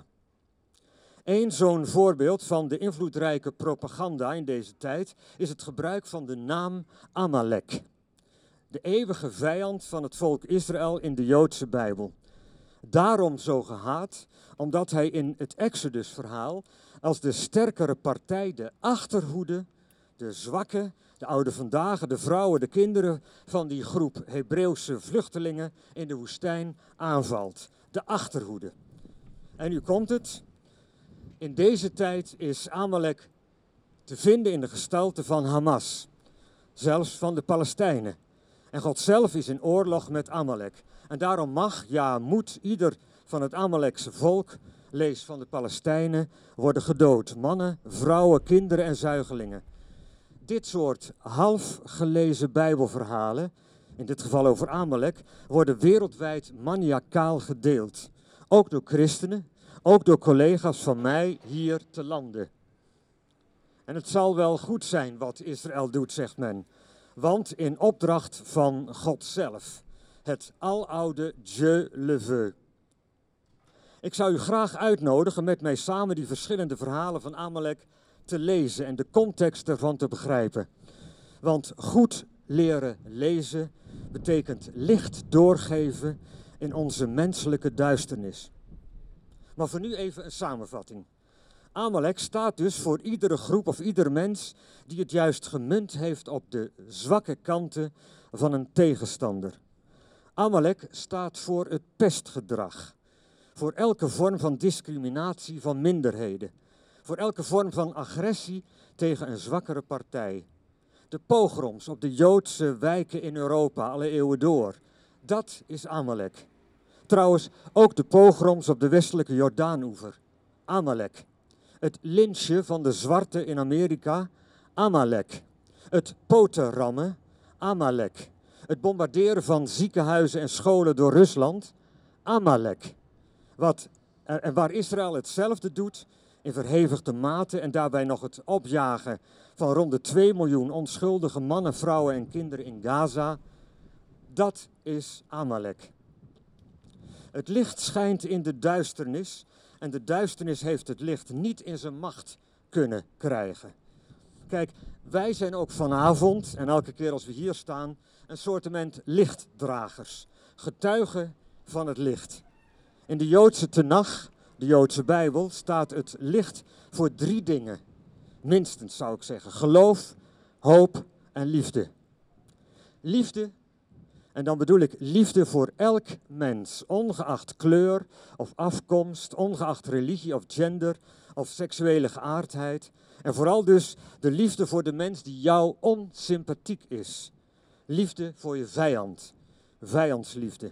Eén zo'n voorbeeld van de invloedrijke propaganda in deze tijd is het gebruik van de naam Amalek. De eeuwige vijand van het volk Israël in de Joodse Bijbel. Daarom zo gehaat, omdat hij in het Exodus-verhaal als de sterkere partij de achterhoede, de zwakke, de oude vandaag, de vrouwen, de kinderen van die groep Hebreeuwse vluchtelingen in de woestijn aanvalt. De achterhoede. En nu komt het. In deze tijd is Amalek te vinden in de gestalte van Hamas. Zelfs van de Palestijnen. En God zelf is in oorlog met Amalek. En daarom mag, ja moet ieder van het Amalekse volk, lees van de Palestijnen, worden gedood. Mannen, vrouwen, kinderen en zuigelingen. Dit soort half gelezen Bijbelverhalen, in dit geval over Amalek, worden wereldwijd maniacaal gedeeld. Ook door christenen, ook door collega's van mij hier te lande. En het zal wel goed zijn wat Israël doet, zegt men. Want in opdracht van God zelf, het aloude Dieu le veut. Ik zou u graag uitnodigen met mij samen die verschillende verhalen van Amalek te lezen en de context ervan te begrijpen. Want goed leren lezen betekent licht doorgeven in onze menselijke duisternis. Maar voor nu even een samenvatting. Amalek staat dus voor iedere groep of ieder mens die het juist gemunt heeft op de zwakke kanten van een tegenstander. Amalek staat voor het pestgedrag. Voor elke vorm van discriminatie van minderheden. Voor elke vorm van agressie tegen een zwakkere partij. De pogroms op de Joodse wijken in Europa alle eeuwen door. Dat is Amalek. Trouwens, ook de pogroms op de westelijke Jordaanoever. Amalek. Het lynchen van de zwarten in Amerika. Amalek. Het potenrammen. Amalek. Het bombarderen van ziekenhuizen en scholen door Rusland. Amalek. En waar Israël hetzelfde doet in verhevigde mate en daarbij nog het opjagen van rond de 2 miljoen onschuldige mannen, vrouwen en kinderen in Gaza, dat is Amalek. Het licht schijnt in de duisternis en de duisternis heeft het licht niet in zijn macht kunnen krijgen. Kijk, wij zijn ook vanavond en elke keer als we hier staan een soortement lichtdragers, getuigen van het licht. In de Joodse Tenach, de Joodse Bijbel, staat het licht voor 3 dingen. Minstens zou ik zeggen. Geloof, hoop en liefde. Liefde, en dan bedoel ik liefde voor elk mens, ongeacht kleur of afkomst, ongeacht religie of gender of seksuele geaardheid. En vooral dus de liefde voor de mens die jou onsympathiek is. Liefde voor je vijand, vijandsliefde.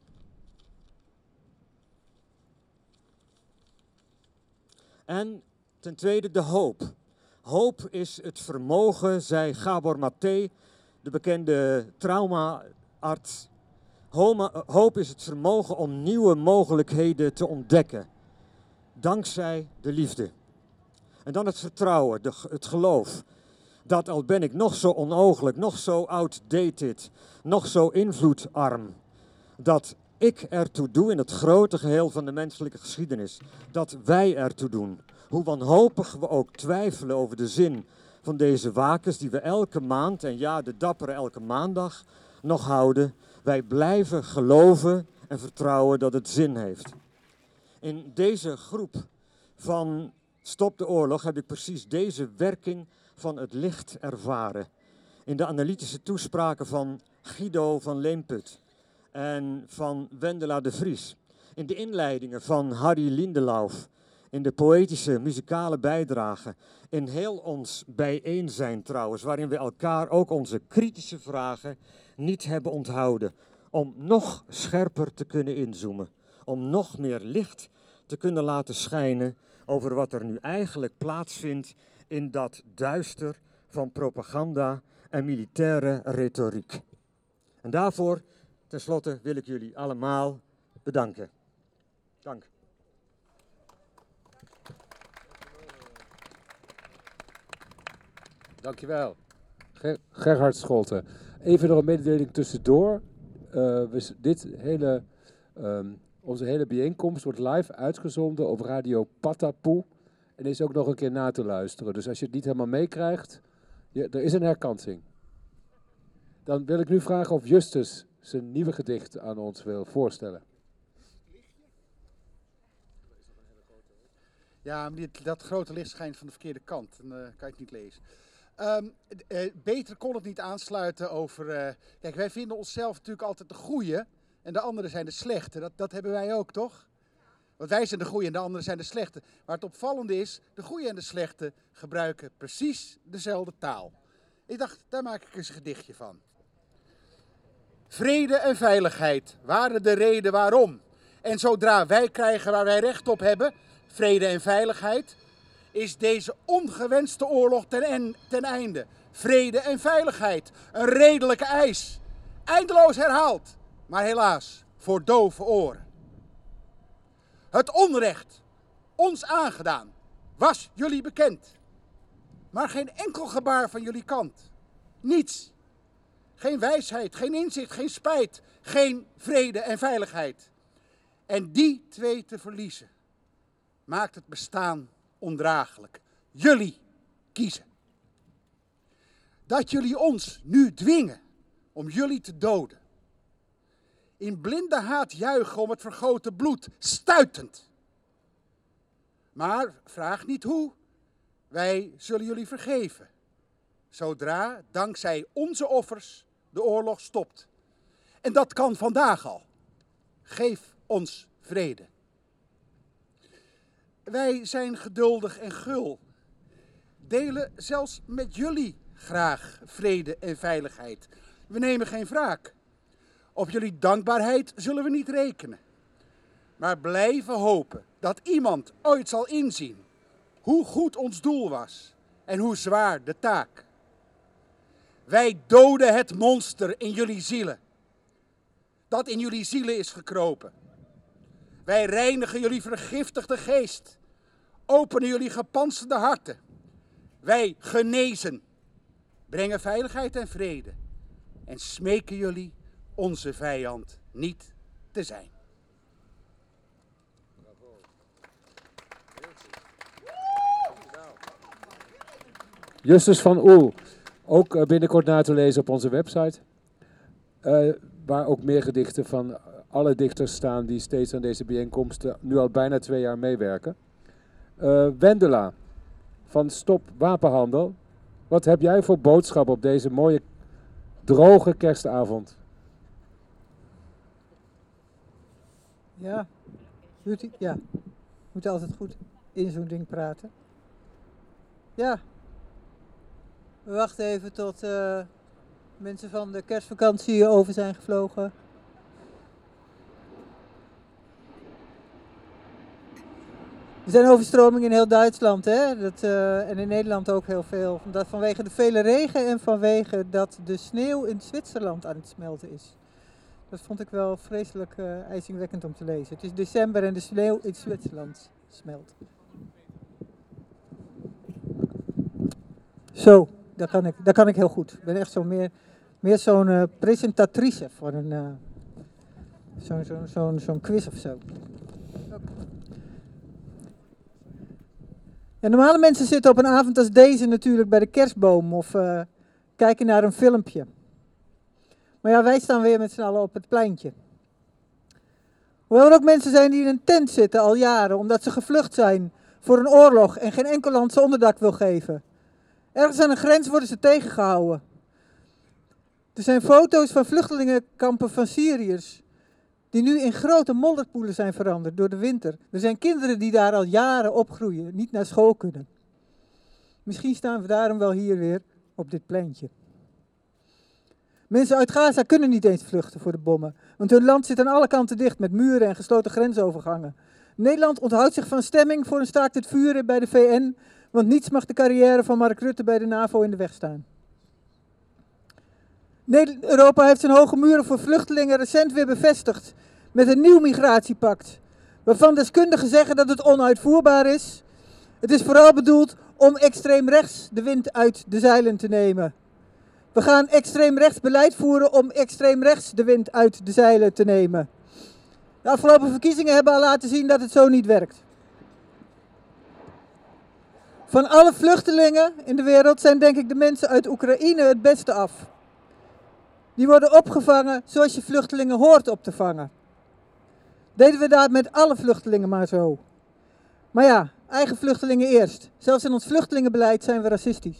En ten tweede de hoop. Hoop is het vermogen, zei Gabor Maté, de bekende traumaarts. Hoop is het vermogen om nieuwe mogelijkheden te ontdekken. Dankzij de liefde. En dan het vertrouwen, het geloof. Dat al ben ik nog zo onooglijk, nog zo outdated, nog zo invloedarm. Dat ik ertoe doe in het grote geheel van de menselijke geschiedenis. Dat wij ertoe doen. Hoe wanhopig we ook twijfelen over de zin van deze wakens die we elke maand, en ja, de dappere elke maandag, nog houden. Wij blijven geloven en vertrouwen dat het zin heeft. In deze groep van Stop de Oorlog heb ik precies deze werking van het licht ervaren. In de analytische toespraken van Guido van Leemput en van Wendela de Vries. In de inleidingen van Harry Lindelauf. In de poëtische, muzikale bijdragen. In heel ons bijeen zijn trouwens, waarin we elkaar ook onze kritische vragen niet hebben onthouden. Om nog scherper te kunnen inzoomen. Om nog meer licht te kunnen laten schijnen over wat er nu eigenlijk plaatsvindt in dat duister van propaganda en militaire retoriek. En daarvoor, tenslotte, wil ik jullie allemaal bedanken. Dank. Dankjewel. Gerhard Scholten. Even nog een mededeling tussendoor. Onze hele bijeenkomst wordt live uitgezonden op Radio Patapoe. En is ook nog een keer na te luisteren. Dus als je het niet helemaal meekrijgt, er is een herkansing. Dan wil ik nu vragen of Justus zijn nieuwe gedicht aan ons wil voorstellen. Ja, maar dat grote licht schijnt van de verkeerde kant. Dan kan je het niet lezen. Beter kon het niet aansluiten over... Kijk, wij vinden onszelf natuurlijk altijd de goeie. En de anderen zijn de slechte. Dat hebben wij ook, toch? Want wij zijn de goeie en de anderen zijn de slechte. Maar het opvallende is, de goeie en de slechte gebruiken precies dezelfde taal. Ik dacht, daar maak ik eens een gedichtje van. Vrede en veiligheid waren de reden waarom. En zodra wij krijgen waar wij recht op hebben, vrede en veiligheid, is deze ongewenste oorlog ten einde. Vrede en veiligheid, een redelijke eis. Eindeloos herhaald, maar helaas voor dove oren. Het onrecht, ons aangedaan, was jullie bekend. Maar geen enkel gebaar van jullie kant. Niets. Geen wijsheid, geen inzicht, geen spijt, geen vrede en veiligheid. En die 2 te verliezen, maakt het bestaan ondraaglijk. Jullie kiezen. Dat jullie ons nu dwingen om jullie te doden. In blinde haat juichen om het vergoten bloed, stuitend. Maar vraag niet hoe, wij zullen jullie vergeven. Zodra, dankzij onze offers, de oorlog stopt. En dat kan vandaag al. Geef ons vrede. Wij zijn geduldig en gul. Delen zelfs met jullie graag vrede en veiligheid. We nemen geen wraak. Op jullie dankbaarheid zullen we niet rekenen. Maar blijven hopen dat iemand ooit zal inzien hoe goed ons doel was en hoe zwaar de taak. Wij doden het monster in jullie zielen, dat in jullie zielen is gekropen. Wij reinigen jullie vergiftigde geest, openen jullie gepantserde harten. Wij genezen, brengen veiligheid en vrede en smeken jullie onze vijand niet te zijn. Justus van Oel, ook binnenkort na te lezen op onze website. waar ook meer gedichten van alle dichters staan die steeds aan deze bijeenkomsten nu al bijna 2 jaar meewerken. Wendela van Stop Wapenhandel. Wat heb jij voor boodschap op deze mooie, droge kerstavond? Ja, moet altijd goed in zo'n ding praten. Ja, we wachten even tot mensen van de kerstvakantie over zijn gevlogen. Er zijn overstromingen in heel Duitsland, hè? En in Nederland ook heel veel. Vanwege de vele regen en vanwege dat de sneeuw in Zwitserland aan het smelten is. Dat vond ik wel vreselijk ijzingwekkend om te lezen. Het is december en de sneeuw in Zwitserland smelt. Zo, dat kan ik heel goed. Ik ben echt meer zo'n presentatrice voor zo'n quiz of zo. Ja, normale mensen zitten op een avond als deze natuurlijk bij de kerstboom of kijken naar een filmpje. Maar ja, wij staan weer met z'n allen op het pleintje. Hoewel er ook mensen zijn die in een tent zitten al jaren, omdat ze gevlucht zijn voor een oorlog en geen enkel land ze onderdak wil geven. Ergens aan een grens worden ze tegengehouden. Er zijn foto's van vluchtelingenkampen van Syriërs, die nu in grote modderpoelen zijn veranderd door de winter. Er zijn kinderen die daar al jaren opgroeien, niet naar school kunnen. Misschien staan we daarom wel hier weer op dit pleintje. Mensen uit Gaza kunnen niet eens vluchten voor de bommen, want hun land zit aan alle kanten dicht met muren en gesloten grensovergangen. Nederland onthoudt zich van stemming voor een staakt het vuren bij de VN, want niets mag de carrière van Mark Rutte bij de NAVO in de weg staan. Europa heeft zijn hoge muren voor vluchtelingen recent weer bevestigd met een nieuw migratiepact, waarvan deskundigen zeggen dat het onuitvoerbaar is. Het is vooral bedoeld om extreem rechts de wind uit de zeilen te nemen. We gaan extreem rechts beleid voeren om extreem rechts de wind uit de zeilen te nemen. De afgelopen verkiezingen hebben al laten zien dat het zo niet werkt. Van alle vluchtelingen in de wereld zijn denk ik de mensen uit Oekraïne het beste af. Die worden opgevangen zoals je vluchtelingen hoort op te vangen. Deden we dat met alle vluchtelingen maar zo. Maar ja, eigen vluchtelingen eerst. Zelfs in ons vluchtelingenbeleid zijn we racistisch.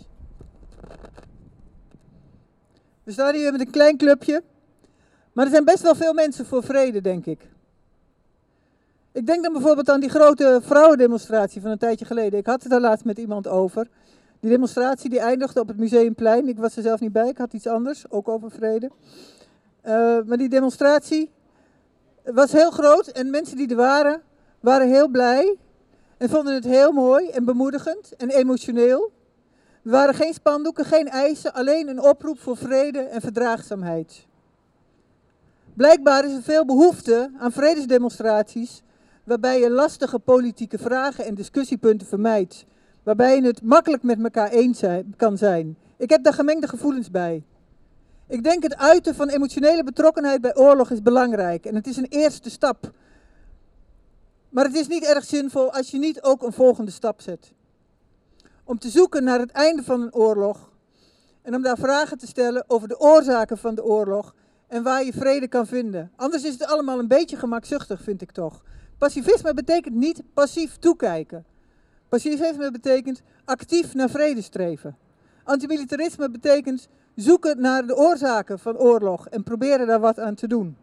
We staan hier met een klein clubje. Maar er zijn best wel veel mensen voor vrede, denk ik. Ik denk dan bijvoorbeeld aan die grote vrouwendemonstratie van een tijdje geleden. Ik had het daar laatst met iemand over. Die demonstratie die eindigde op het Museumplein. Ik was er zelf niet bij, ik had iets anders, ook over vrede. Maar die demonstratie was heel groot en mensen die er waren heel blij. En vonden het heel mooi en bemoedigend en emotioneel. Er waren geen spandoeken, geen eisen, alleen een oproep voor vrede en verdraagzaamheid. Blijkbaar is er veel behoefte aan vredesdemonstraties, waarbij je lastige politieke vragen en discussiepunten vermijdt. Waarbij je het makkelijk met elkaar eens kan zijn. Ik heb daar gemengde gevoelens bij. Ik denk het uiten van emotionele betrokkenheid bij oorlog is belangrijk. En het is een eerste stap. Maar het is niet erg zinvol als je niet ook een volgende stap zet. Om te zoeken naar het einde van een oorlog. En om daar vragen te stellen over de oorzaken van de oorlog. En waar je vrede kan vinden. Anders is het allemaal een beetje gemakzuchtig, vind ik toch. Pacifisme betekent niet passief toekijken. Pacifisme betekent actief naar vrede streven. Antimilitarisme betekent zoeken naar de oorzaken van oorlog en proberen daar wat aan te doen.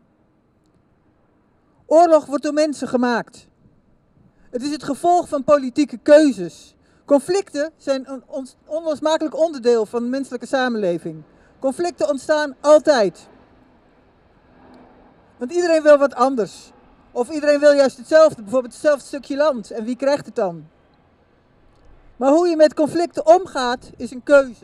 Oorlog wordt door mensen gemaakt. Het is het gevolg van politieke keuzes. Conflicten zijn een onlosmakelijk onderdeel van de menselijke samenleving. Conflicten ontstaan altijd. Want iedereen wil wat anders. Of iedereen wil juist hetzelfde, bijvoorbeeld hetzelfde stukje land. En wie krijgt het dan? Maar hoe je met conflicten omgaat, is een keuze.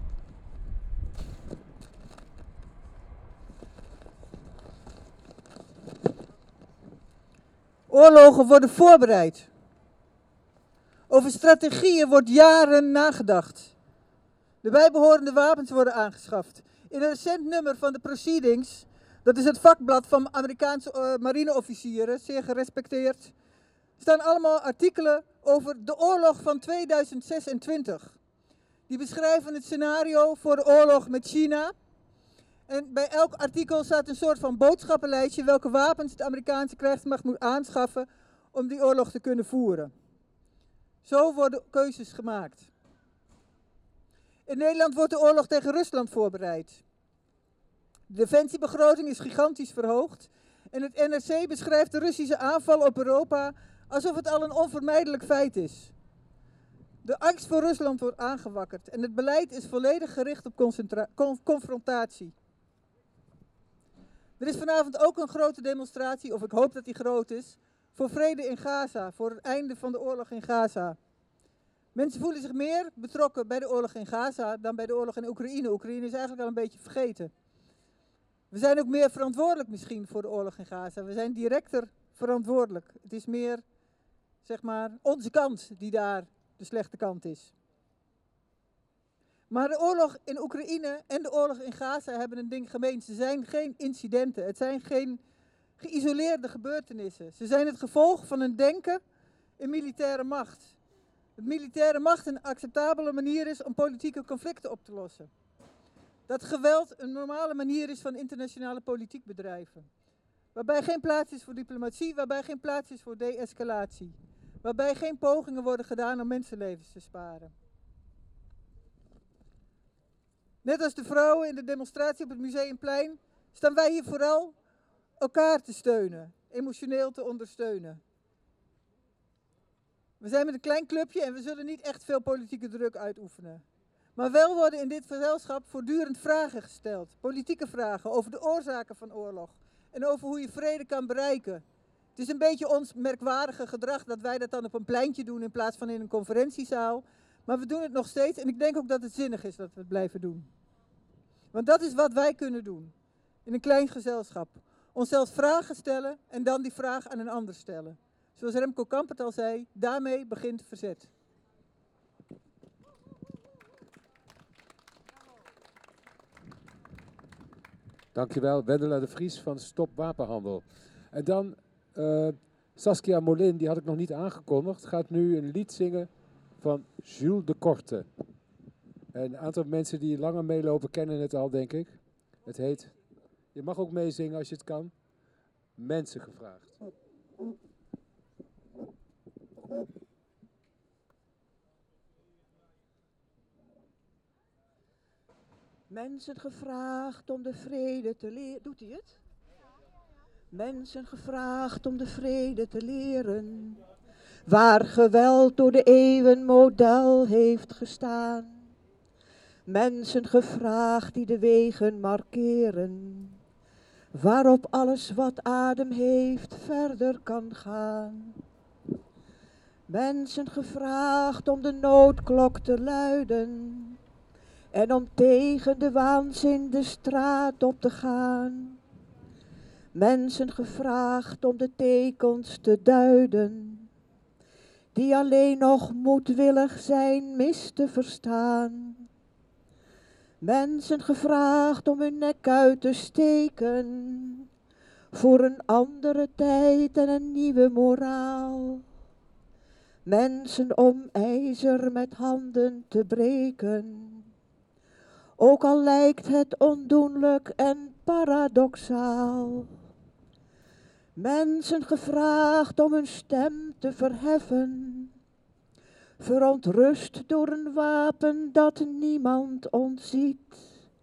Oorlogen worden voorbereid. Over strategieën wordt jaren nagedacht. De bijbehorende wapens worden aangeschaft. In een recent nummer van de Proceedings, dat is het vakblad van Amerikaanse marineofficieren, zeer gerespecteerd, staan allemaal artikelen over de oorlog van 2026. Die beschrijven het scenario voor de oorlog met China En bij elk artikel staat een soort van boodschappenlijstje welke wapens de Amerikaanse krijgsmacht moet aanschaffen om die oorlog te kunnen voeren. Zo worden keuzes gemaakt. In Nederland wordt de oorlog tegen Rusland voorbereid. De defensiebegroting is gigantisch verhoogd en het NRC beschrijft de Russische aanval op Europa alsof het al een onvermijdelijk feit is. De angst voor Rusland wordt aangewakkerd en het beleid is volledig gericht op confrontatie. Er is vanavond ook een grote demonstratie, of ik hoop dat die groot is, voor vrede in Gaza, voor het einde van de oorlog in Gaza. Mensen voelen zich meer betrokken bij de oorlog in Gaza dan bij de oorlog in Oekraïne. Oekraïne is eigenlijk al een beetje vergeten. We zijn ook meer verantwoordelijk misschien voor de oorlog in Gaza. We zijn directer verantwoordelijk. Het is meer, zeg maar, onze kant die daar de slechte kant is. Maar de oorlog in Oekraïne en de oorlog in Gaza hebben een ding gemeen. Ze zijn geen incidenten. Het zijn geen geïsoleerde gebeurtenissen. Ze zijn het gevolg van een denken in militaire macht. Dat militaire macht een acceptabele manier is om politieke conflicten op te lossen. Dat geweld een normale manier is van internationale politiek bedrijven. Waarbij geen plaats is voor diplomatie, waarbij geen plaats is voor de-escalatie. Waarbij geen pogingen worden gedaan om mensenlevens te sparen. Net als de vrouwen in de demonstratie op het Museumplein staan wij hier vooral elkaar te steunen, emotioneel te ondersteunen. We zijn met een klein clubje en we zullen niet echt veel politieke druk uitoefenen. Maar wel worden in dit gezelschap voortdurend vragen gesteld. Politieke vragen over de oorzaken van oorlog en over hoe je vrede kan bereiken. Het is een beetje ons merkwaardige gedrag dat wij dat dan op een pleintje doen in plaats van in een conferentiezaal. Maar we doen het nog steeds en ik denk ook dat het zinnig is dat we het blijven doen. Want dat is wat wij kunnen doen in een klein gezelschap. Onszelf vragen stellen en dan die vraag aan een ander stellen. Zoals Remco Kampert al zei, daarmee begint verzet. Dankjewel, Wendela de Vries van Stop Wapenhandel. En dan Saskia Molin, die had ik nog niet aangekondigd, gaat nu een lied zingen van Jules de Korte. En een aantal mensen die langer meelopen kennen het al, denk ik. Het heet, je mag ook meezingen als je het kan, Mensen gevraagd. Mensen gevraagd om de vrede te leren. Doet hij het? Mensen gevraagd om de vrede te leren. Waar geweld door de eeuwen model heeft gestaan. Mensen gevraagd die de wegen markeren. Waarop alles wat adem heeft verder kan gaan. Mensen gevraagd om de noodklok te luiden. En om tegen de waanzin de straat op te gaan. Mensen gevraagd om de tekens te duiden. Die alleen nog moedwillig zijn mis te verstaan. Mensen gevraagd om hun nek uit te steken. Voor een andere tijd en een nieuwe moraal. Mensen om ijzer met handen te breken. Ook al lijkt het ondoenlijk en paradoxaal. Mensen gevraagd om hun stem te verheffen. Verontrust door een wapen dat niemand ontziet.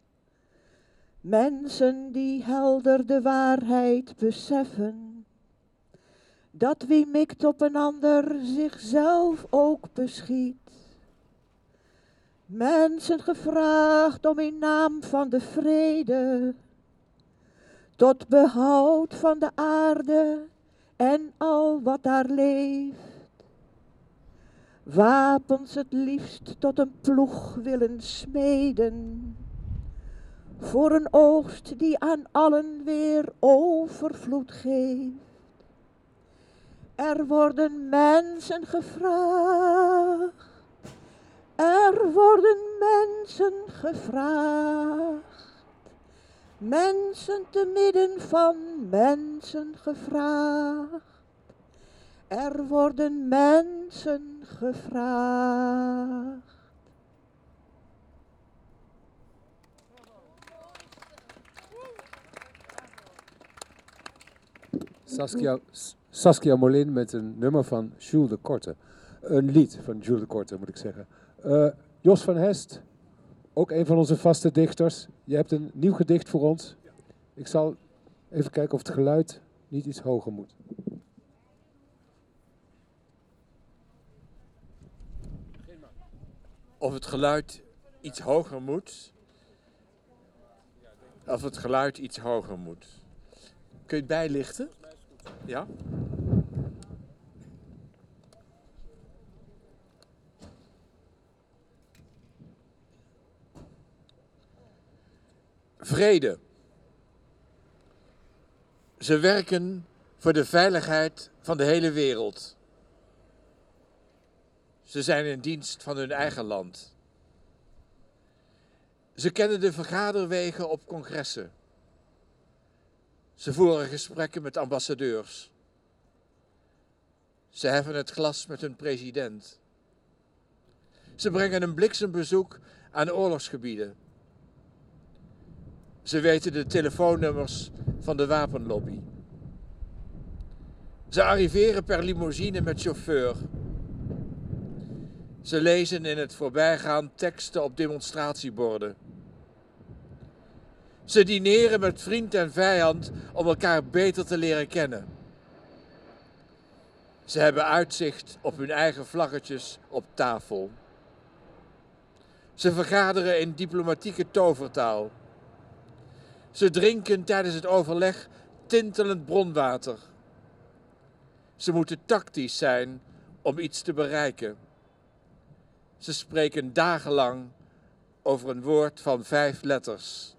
Mensen die helder de waarheid beseffen. Dat wie mikt op een ander zichzelf ook beschiet. Mensen gevraagd om in naam van de vrede, tot behoud van de aarde en al wat daar leeft. Wapens het liefst tot een ploeg willen smeden, voor een oogst die aan allen weer overvloed geeft. Er worden mensen gevraagd. Er worden mensen gevraagd, mensen te midden van mensen gevraagd. Er worden mensen gevraagd. Saskia Molin met een nummer van Jules de Korte. Een lied van Jules de Korte, moet ik zeggen. Jos van Hest, ook een van onze vaste dichters. Je hebt een nieuw gedicht voor ons. Ik zal even kijken of het geluid niet iets hoger moet. Of het geluid iets hoger moet. Of het geluid iets hoger moet. Kun je het bijlichten? Ja? Vrede. Ze werken voor de veiligheid van de hele wereld. Ze zijn in dienst van hun eigen land. Ze kennen de vergaderwegen op congressen. Ze voeren gesprekken met ambassadeurs. Ze heffen het glas met hun president. Ze brengen een bliksembezoek aan oorlogsgebieden. Ze weten de telefoonnummers van de wapenlobby. Ze arriveren per limousine met chauffeur. Ze lezen in het voorbijgaan teksten op demonstratieborden. Ze dineren met vriend en vijand om elkaar beter te leren kennen. Ze hebben uitzicht op hun eigen vlaggetjes op tafel. Ze vergaderen in diplomatieke tovertaal. Ze drinken tijdens het overleg tintelend bronwater. Ze moeten tactisch zijn om iets te bereiken. Ze spreken dagenlang over een woord van 5 letters.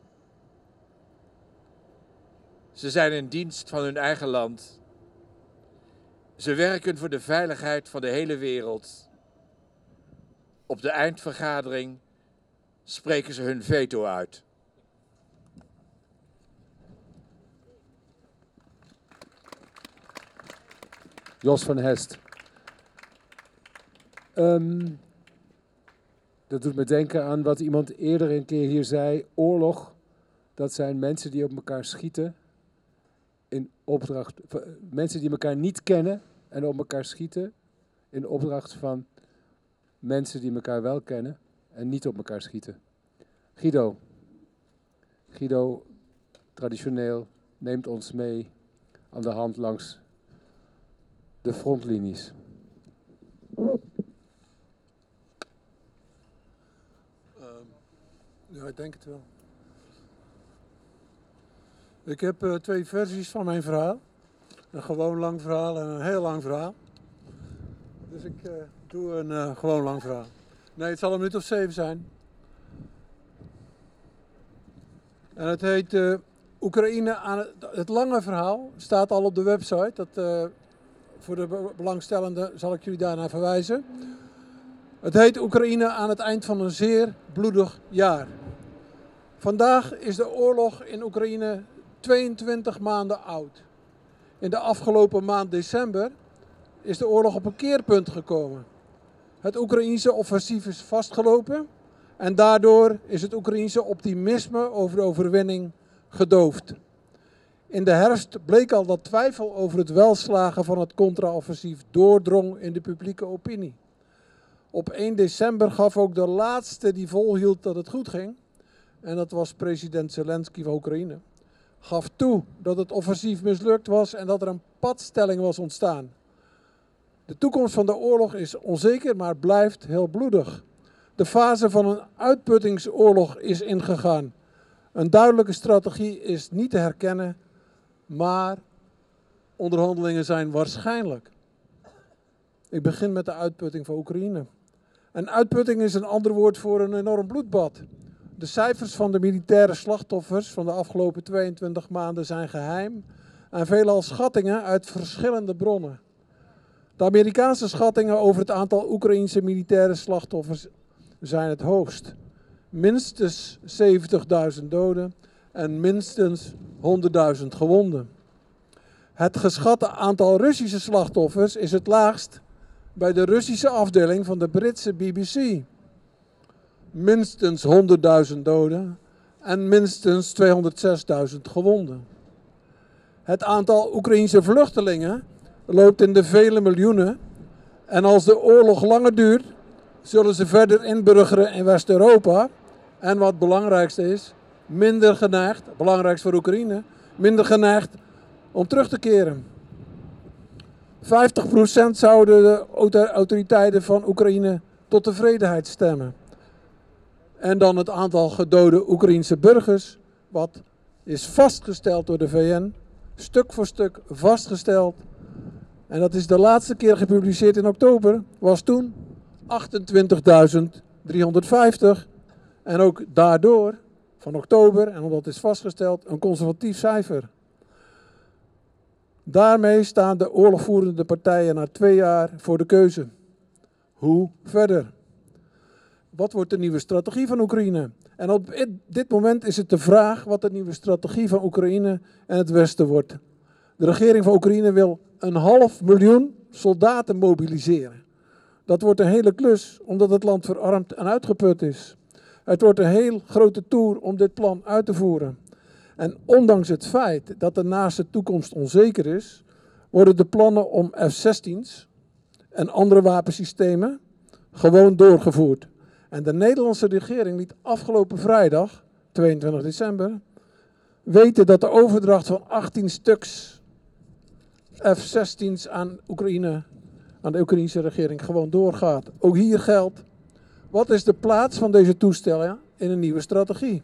Ze zijn in dienst van hun eigen land. Ze werken voor de veiligheid van de hele wereld. Op de eindvergadering spreken ze hun veto uit. Jos van Hest. Dat doet me denken aan wat iemand eerder een keer hier zei. Oorlog, dat zijn mensen die op elkaar schieten. In opdracht, mensen die elkaar niet kennen en op elkaar schieten. In opdracht van mensen die elkaar wel kennen en niet op elkaar schieten. Guido, traditioneel, neemt ons mee aan de hand langs de frontlinies. Ja, ik denk het wel. Ik heb 2 versies van mijn verhaal. Een gewoon lang verhaal en een heel lang verhaal. Dus ik doe een gewoon lang verhaal. Nee, het zal een minuut of 7 zijn. En het heet Oekraïne aan het lange verhaal. Staat al op de website. Voor de belangstellenden zal ik jullie daarnaar verwijzen. Het heet Oekraïne aan het eind van een zeer bloedig jaar. Vandaag is de oorlog in Oekraïne 22 maanden oud. In de afgelopen maand december is de oorlog op een keerpunt gekomen. Het Oekraïense offensief is vastgelopen en daardoor is het Oekraïense optimisme over de overwinning gedoofd. In de herfst bleek al dat twijfel over het welslagen van het contra-offensief doordrong in de publieke opinie. Op 1 december gaf ook de laatste die volhield dat het goed ging, en dat was president Zelensky van Oekraïne, gaf toe dat het offensief mislukt was en dat er een padstelling was ontstaan. De toekomst van de oorlog is onzeker, maar blijft heel bloedig. De fase van een uitputtingsoorlog is ingegaan. Een duidelijke strategie is niet te herkennen, maar onderhandelingen zijn waarschijnlijk. Ik begin met de uitputting van Oekraïne. En uitputting is een ander woord voor een enorm bloedbad. De cijfers van de militaire slachtoffers van de afgelopen 22 maanden zijn geheim en veelal schattingen uit verschillende bronnen. De Amerikaanse schattingen over het aantal Oekraïense militaire slachtoffers zijn het hoogst. Minstens 70.000 doden en minstens 100.000 gewonden. Het geschatte aantal Russische slachtoffers is het laagst bij de Russische afdeling van de Britse BBC. Minstens 100.000 doden en minstens 206.000 gewonden. Het aantal Oekraïense vluchtelingen loopt in de vele miljoenen. En als de oorlog langer duurt, zullen ze verder inburgeren in West-Europa. En wat het belangrijkste is, minder geneigd, belangrijkst voor Oekraïne, minder geneigd om terug te keren. 50% zouden de autoriteiten van Oekraïne tot tevredenheid stemmen. En dan het aantal gedode Oekraïense burgers, wat is vastgesteld door de VN, stuk voor stuk vastgesteld. En dat is de laatste keer gepubliceerd in oktober, was toen 28.350. En ook daardoor, van oktober, en omdat is vastgesteld, een conservatief cijfer. Daarmee staan de oorlogvoerende partijen na 2 jaar voor de keuze. Hoe verder? Wat wordt de nieuwe strategie van Oekraïne? En op dit moment is het de vraag wat de nieuwe strategie van Oekraïne en het Westen wordt. De regering van Oekraïne wil 500.000 soldaten mobiliseren. Dat wordt een hele klus, omdat het land verarmd en uitgeput is. Het wordt een heel grote toer om dit plan uit te voeren. En ondanks het feit dat de naaste toekomst onzeker is, worden de plannen om F-16's en andere wapensystemen gewoon doorgevoerd. En de Nederlandse regering liet afgelopen vrijdag, 22 december, weten dat de overdracht van 18 stuks F-16's aan Oekraïne, aan de Oekraïnse regering, gewoon doorgaat. Ook hier geldt, wat is de plaats van deze toestellen in een nieuwe strategie?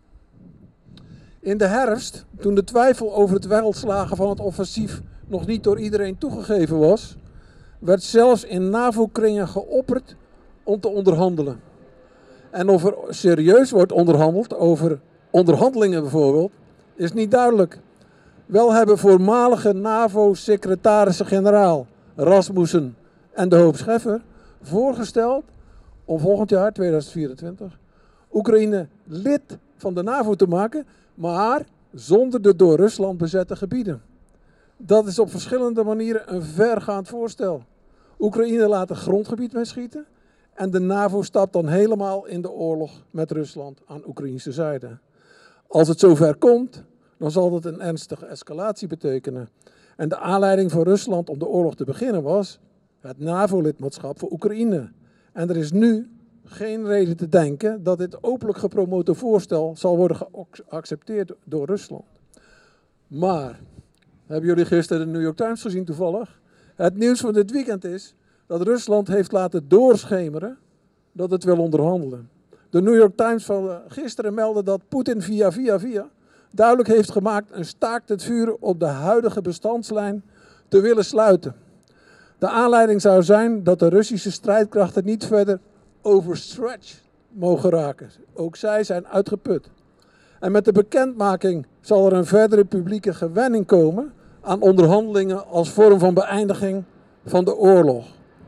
In de herfst, toen de twijfel over het welslagen van het offensief nog niet door iedereen toegegeven was, werd zelfs in NAVO-kringen geopperd om te onderhandelen. En of er serieus wordt onderhandeld, over onderhandelingen bijvoorbeeld, is niet duidelijk. Wel hebben voormalige NAVO-secretarissen-generaal Rasmussen en de Hoop Scheffer voorgesteld om volgend jaar, 2024, Oekraïne lid van de NAVO te maken, maar zonder de door Rusland bezette gebieden. Dat is op verschillende manieren een vergaand voorstel. Oekraïne laat een grondgebied meeschieten en de NAVO stapt dan helemaal in de oorlog met Rusland aan Oekraïnse zijde. Als het zover komt, dan zal dat een ernstige escalatie betekenen. En de aanleiding voor Rusland om de oorlog te beginnen was het NAVO-lidmaatschap voor Oekraïne. En er is nu geen reden te denken dat dit openlijk gepromote voorstel zal worden geaccepteerd door Rusland. Maar, hebben jullie gisteren de New York Times gezien toevallig? Het nieuws van dit weekend is dat Rusland heeft laten doorschemeren dat het wil onderhandelen. De New York Times van gisteren meldde dat Poetin via duidelijk heeft gemaakt een staakt het vuren op de huidige bestandslijn te willen sluiten. De aanleiding zou zijn dat de Russische strijdkrachten niet verder overstretched mogen raken. Ook zij zijn uitgeput. En met de bekendmaking zal er een verdere publieke gewenning komen aan onderhandelingen als vorm van beëindiging van de oorlog.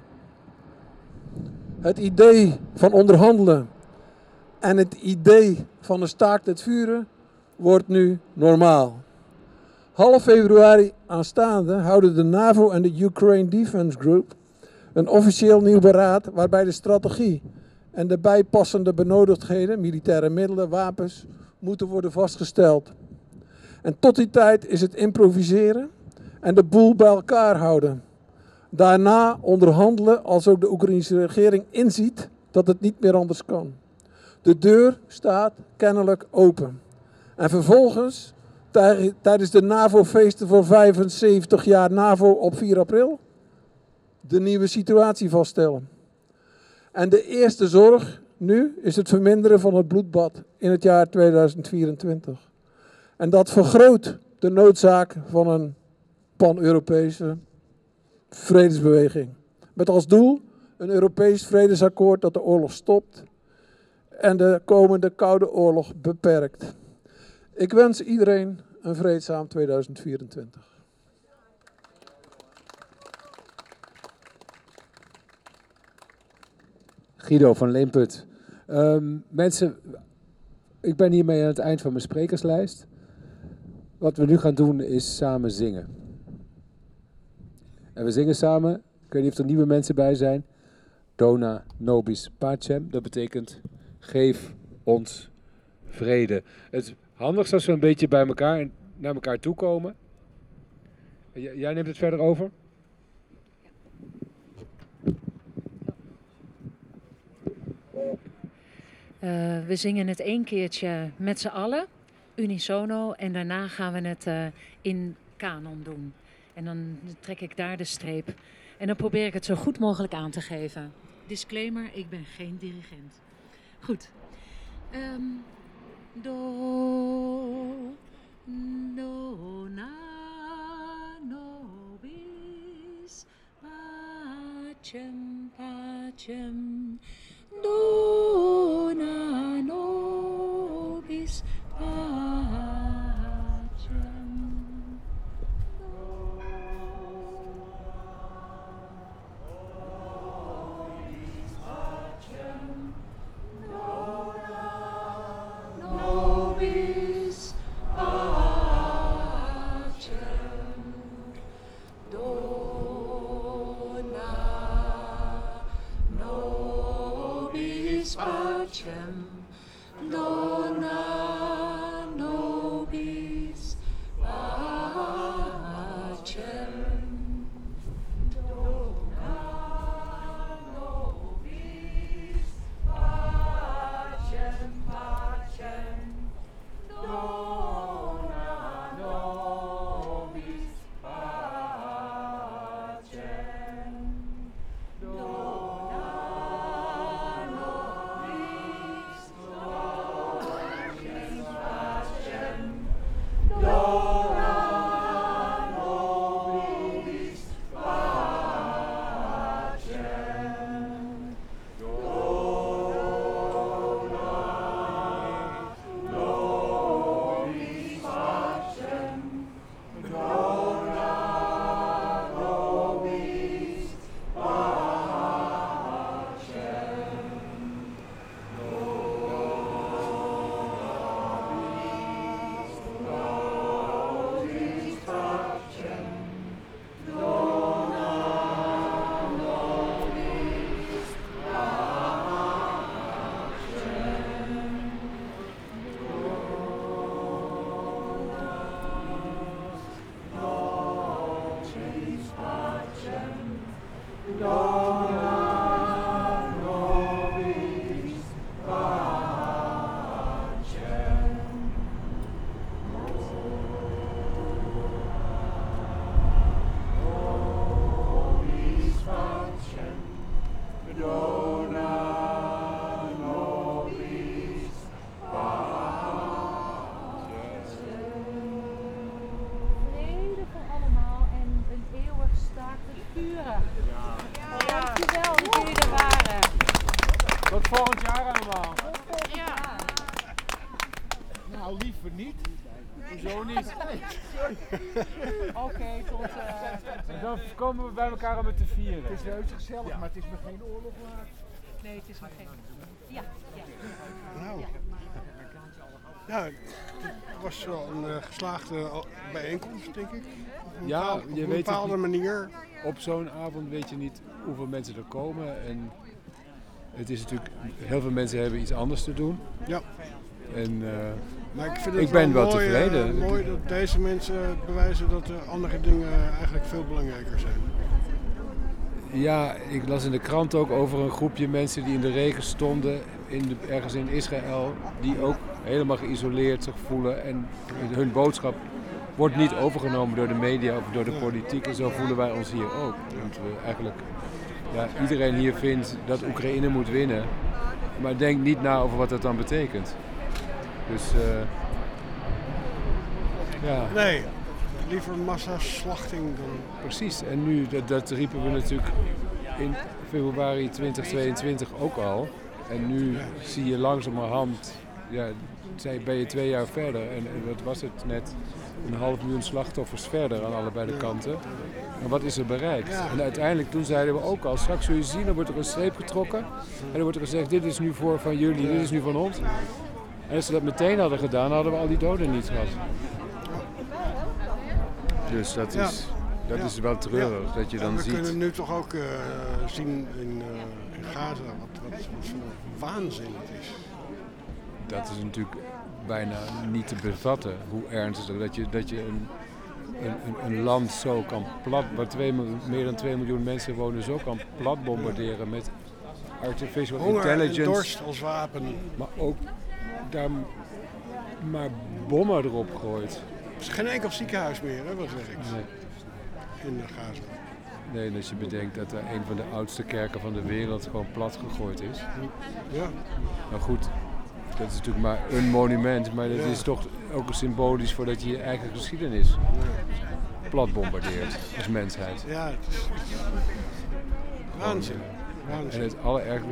Het idee van onderhandelen en het idee van een staakt het vuren wordt nu normaal. Half februari aanstaande houden de NAVO en de Ukraine Defense Group een officieel nieuw beraad waarbij de strategie en de bijpassende benodigdheden, militaire middelen, wapens, moeten worden vastgesteld. En tot die tijd is het improviseren en de boel bij elkaar houden. Daarna onderhandelen als ook de Oekraïnse regering inziet dat het niet meer anders kan. De deur staat kennelijk open. En vervolgens, tijdens de NAVO-feesten voor 75 jaar NAVO op 4 april, de nieuwe situatie vaststellen. En de eerste zorg nu is het verminderen van het bloedbad in het jaar 2024. En dat vergroot de noodzaak van een pan-Europese vredesbeweging. Met als doel een Europees vredesakkoord dat de oorlog stopt en de komende Koude Oorlog beperkt. Ik wens iedereen een vreedzaam 2024. Guido van Leemput. Mensen, ik ben hiermee aan het eind van mijn sprekerslijst. Wat we nu gaan doen is samen zingen. En we zingen samen, ik weet niet of er nieuwe mensen bij zijn. Dona nobis pacem, dat betekent geef ons vrede. Het handigste als we een beetje bij elkaar, naar elkaar toe komen. Jij neemt het verder over? We zingen het 1 keertje met z'n allen, unisono, en daarna gaan we het in kanon doen. En dan trek ik daar de streep. En dan probeer ik het zo goed mogelijk aan te geven. Disclaimer, ik ben geen dirigent. Goed. Do, na, nobis, pacem, pacem. Do, na, nobis, pacem. Nobis pacem, dona nobis pacem, dona nobis pacem. Tot volgend jaar allemaal. Ja. Nou, liever niet. Hoezo niet? Oké, tot... Dan komen we bij elkaar om het te vieren. Het is reuze gezellig, maar het is me geen oorlog waard. Nee, het is me geen... Ja. Nou. Ja, het was wel een geslaagde bijeenkomst, denk ik. Ja, op je een weet bepaalde manier. Op zo'n avond weet je niet hoeveel mensen er komen. En het is natuurlijk, heel veel mensen hebben iets anders te doen. Ja. En maar ik vind het ik ben wel mooi, tevreden. Mooi dat deze mensen bewijzen dat er andere dingen eigenlijk veel belangrijker zijn. Ja, ik las in de krant ook over een groepje mensen die in de regen stonden ergens in Israël, die ook helemaal geïsoleerd zich voelen en hun boodschap wordt niet overgenomen door de media of door de politiek en zo voelen wij ons hier ook. Want we eigenlijk, iedereen hier vindt dat Oekraïne moet winnen, maar denkt niet na over wat dat dan betekent. Dus Nee, liever massaslachting dan... Precies, en nu, dat riepen we natuurlijk in februari 2022 ook al. En nu zie je langzamerhand, ben je 2 jaar verder en wat was het net, 500.000 slachtoffers verder aan allebei de kanten. En wat is er bereikt? Ja. En uiteindelijk toen zeiden we ook al, straks zul je zien, dan wordt er een streep getrokken. En dan wordt er gezegd, dit is nu van jullie, dit is nu van ons. En als ze dat meteen hadden gedaan, hadden we al die doden niet gehad. Dus dat is wel treurig dat je dan ziet. We kunnen nu toch ook zien in Gaza wat voor waanzin het is. Dat is natuurlijk bijna niet te bevatten hoe ernstig dat je een land zo kan plat, waar meer dan 2 miljoen mensen wonen, zo kan plat bombarderen met artificial intelligence. En dorst als wapen. Maar ook daar maar bommen erop gooit. Er is geen enkel ziekenhuis meer, hè, wat werkt. Nee. In de Gaza. Nee, en als je bedenkt dat er een van de oudste kerken van de wereld gewoon plat gegooid is. Ja. Nou goed, dat is natuurlijk maar een monument, maar dat is toch ook symbolisch voor dat je je eigen geschiedenis plat bombardeert als mensheid. Ja, het is waanzin. En het allerergste,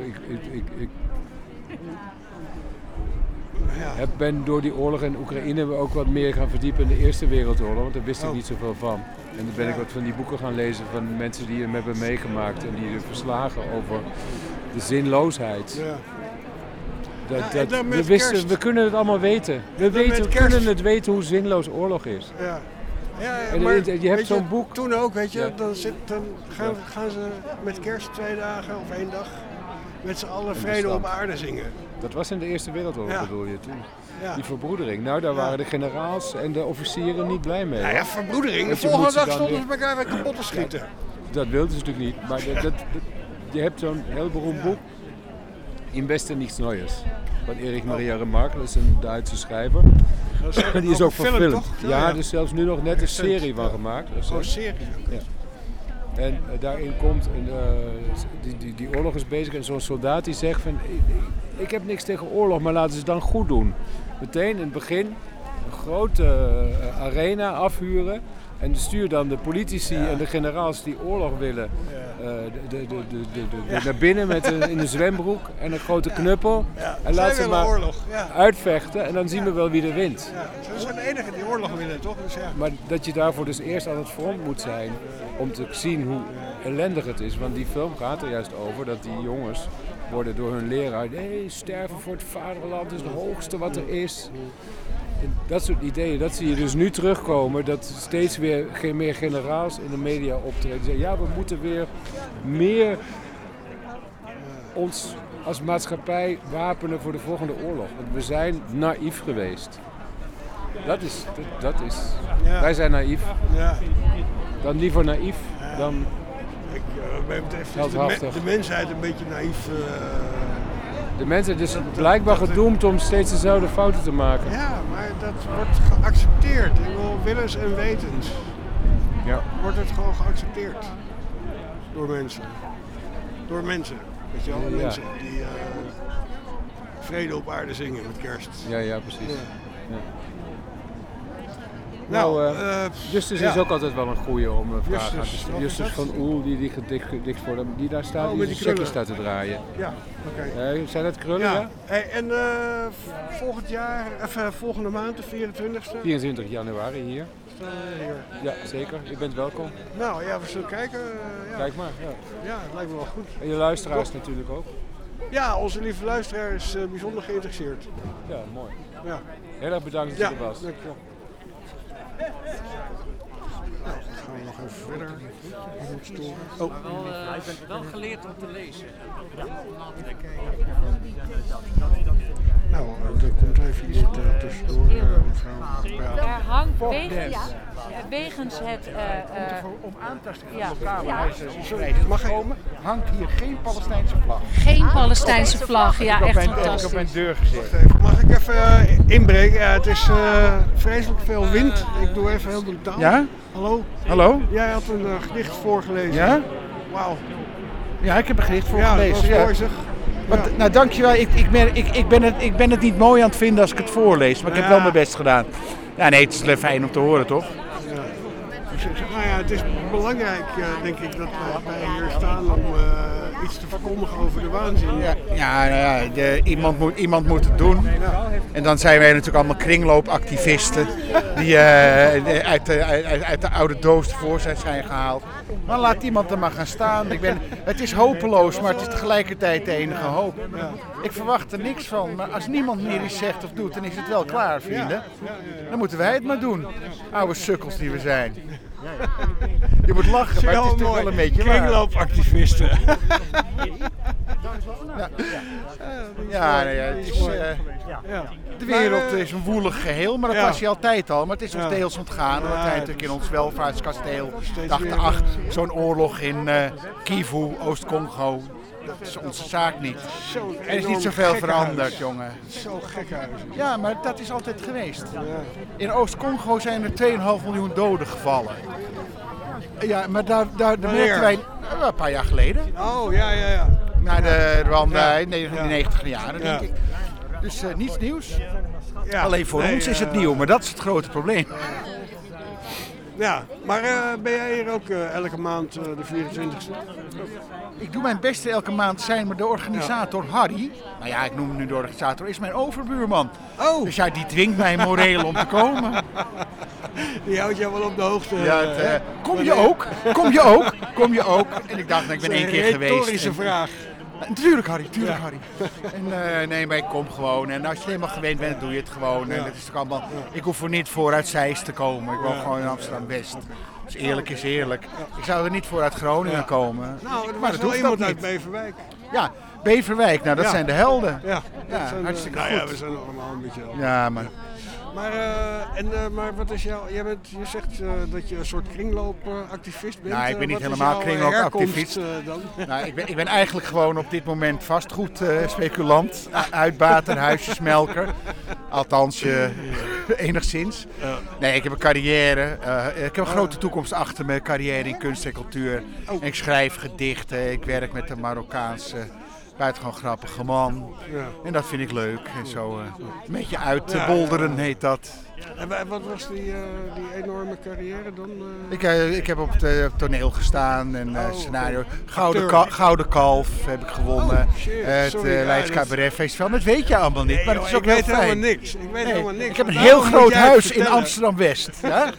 ik ben door die oorlog in Oekraïne ook wat meer gaan verdiepen in de Eerste Wereldoorlog, want daar wist ik niet zoveel van. En dan ben ik wat van die boeken gaan lezen van mensen die hem hebben meegemaakt en die er verslagen over de zinloosheid. Ja. We kunnen het allemaal weten. We kunnen het weten hoe zinloos oorlog is. Ja. Ja, en maar je hebt zo'n boek. Toen ook, weet je, dan gaan ze met kerst 2 dagen of 1 dag met z'n allen vrede op aarde zingen. Dat was in de Eerste Wereldoorlog, bedoel je toen? Ja. Die verbroedering. Nou, daar waren de generaals en de officieren niet blij mee. Nou ja, verbroedering. De volgende dag stonden ze elkaar weer kapot te schieten. Ja, dat wilden ze natuurlijk niet. Maar je hebt zo'n heel beroemd boek. Im Westen nichts Neues. Van Erich Maria Remarque, dat is een Duitse schrijver. Die is ook verfilmd. Ja, er is zelfs nu nog net een serie van gemaakt. Een serie? Ja. En daarin komt, die oorlog is bezig en zo'n soldaat die zegt van... Ik heb niks tegen oorlog, maar laten ze het dan goed doen. Meteen in het begin een grote arena afhuren. En stuur dan de politici en de generaals die oorlog willen naar binnen in een zwembroek en een grote knuppel. Ja. En laat ze maar uitvechten en dan zien we wel wie er wint. Ja. Ze zijn de enige die oorlog willen, toch? Dus ja. Maar dat je daarvoor dus eerst aan het front moet zijn om te zien hoe ellendig het is. Want die film gaat er juist over dat die jongens worden door hun leraar... Nee, sterven voor het vaderland is het hoogste wat er is. En dat soort ideeën, dat zie je dus nu terugkomen. Dat steeds weer meer generaals in de media optreden. Zeggen, ja, we moeten weer meer ons als maatschappij wapenen voor de volgende oorlog. Want we zijn naïef geweest. Dat is. Ja. Wij zijn naïef. Ja. Dan liever naïef dan heldhaftig. De mensheid een beetje naïef. De mensheid is blijkbaar gedoemd om steeds dezelfde fouten te maken. Ja, maar dat wordt geaccepteerd. Ik wil willens en wetens. Ja. Wordt het gewoon geaccepteerd. Door mensen. Door mensen. Weet je wel, mensen die vrede op aarde zingen met kerst. Ja, precies. Ja. Ja. Nou, Justus is ook altijd wel een goeie om een vraag aan te stellen. Justus van Oel, die gedicht voor hem, die daar staat, die checkje staat te draaien. Ja, oké. Zijn dat krullen, ja? Hey, en volgende maand, de 24e? 24 januari hier. Ja, zeker. Je bent welkom. Nou ja, we zullen kijken. Kijk maar. Ja, het lijkt me wel goed. En je luisteraars natuurlijk ook. Ja, onze lieve luisteraar is bijzonder geïnteresseerd. Ja, mooi. Ja. Heel erg bedankt dat je er was. Dankjewel. Nou, dan gaan we nog even verder. Je bent wel geleerd om te lezen. Nou, er komt even iemand tussendoor, mevrouw. Er hangt wegens het... om aantasting ja. Mag komen, hangt hier geen Palestijnse vlag. Geen Palestijnse vlag, ja, echt fantastisch. Ik heb op mijn deur gezet. Mag ik even inbreken? Ja, het is vreselijk veel wind. Ik doe even heel brutaal. Ja? Hallo? Hallo? Jij had een gedicht voorgelezen. Ja? Wauw. Ja, ik heb een gedicht voorgelezen. Ja, dat was mooi zeg. Ja. Nou, dankjewel. Ik ben het niet mooi aan het vinden als ik het voorlees, maar ik heb wel mijn best gedaan. Ja, nee, het is fijn om te horen, toch? Ja. Nou ja, het is belangrijk, denk ik, dat wij hier staan om iets te verkondigen over de waanzin. Iemand moet het doen. Ja. En dan zijn wij natuurlijk allemaal kringloopactivisten die uit de oude doos tevoorschijn zijn gehaald. Maar laat iemand er maar gaan staan. Het is hopeloos, maar het is tegelijkertijd de enige hoop. Ja. Ik verwacht er niks van, maar als niemand meer iets zegt of doet, dan is het wel klaar, vrienden. Dan moeten wij het maar doen. Oude sukkels die we zijn. Je moet lachen, maar het is toch wel een beetje waar. Kringloopactivisten. De wereld is een woelig geheel, maar dat was hij altijd al. Maar het is ons deels ontgaan. Want hij natuurlijk in ons welvaartskasteel dacht, ach, zo'n oorlog in Kivu, Oost-Congo, dat is onze zaak niet. Er is niet zoveel veranderd, jongen. Zo gek huis. Ja, maar dat is altijd geweest. In Oost-Congo zijn er 2,5 miljoen doden gevallen. Ja, maar daar merkten wij een paar jaar geleden. Oh, ja. Na de Rwanda in de 90 jaren, denk ik. Dus niets nieuws. Ja. Alleen voor ons is het nieuw, maar dat is het grote probleem. Ja, maar ben jij hier ook elke maand de 24e? Ik doe mijn beste elke maand zijn, maar de organisator Harry, nou ja, ik noem hem nu de organisator, is mijn overbuurman. Oh. Dus ja, die dwingt mij moreel om te komen. Die houdt jou wel op de hoogte. Ja, kom je ook? En ik dacht, ik ben 1 keer geweest. Een retorische vraag. Natuurlijk Harry. En, nee, maar ik kom gewoon. En als je helemaal gewend bent, doe je het gewoon. En dat is toch allemaal. Ik hoef er niet voor uit Zeist te komen. Ik woon gewoon in Amsterdam-West. Dus eerlijk is eerlijk. Ik zou er niet voor uit Groningen komen. Nou, er maar was dat wel hoeft iemand ook uit niet. Beverwijk. Ja, Beverwijk. Nou, dat zijn de helden. Ja, hartstikke goed. Ja, we zijn allemaal een beetje helden. Ja, maar... Maar wat is jouw... Je zegt dat je een soort kringloopactivist bent. Nou, ik ben niet wat helemaal is kringloopactivist. Nou, ik ben eigenlijk gewoon op dit moment vastgoedspeculant, uitbater, huisjesmelker. Althans, enigszins. Nee, ik heb een carrière. Ik heb een grote toekomst achter mijn carrière in kunst en cultuur. En ik schrijf gedichten. Ik werk met een Marokkaanse buitengewoon grappige man. Ja. En dat vind ik leuk. En zo een beetje uitbolderen heet dat. En wat was die enorme carrière dan? Ik heb op het toneel gestaan en scenario. Gouden Kalf heb ik gewonnen. Het Leids Cabaret Festival. Dat weet je allemaal niet, maar het is ook heel fijn. Ik weet helemaal niks. Ik heb een heel groot huis in Amsterdam-West. Ja?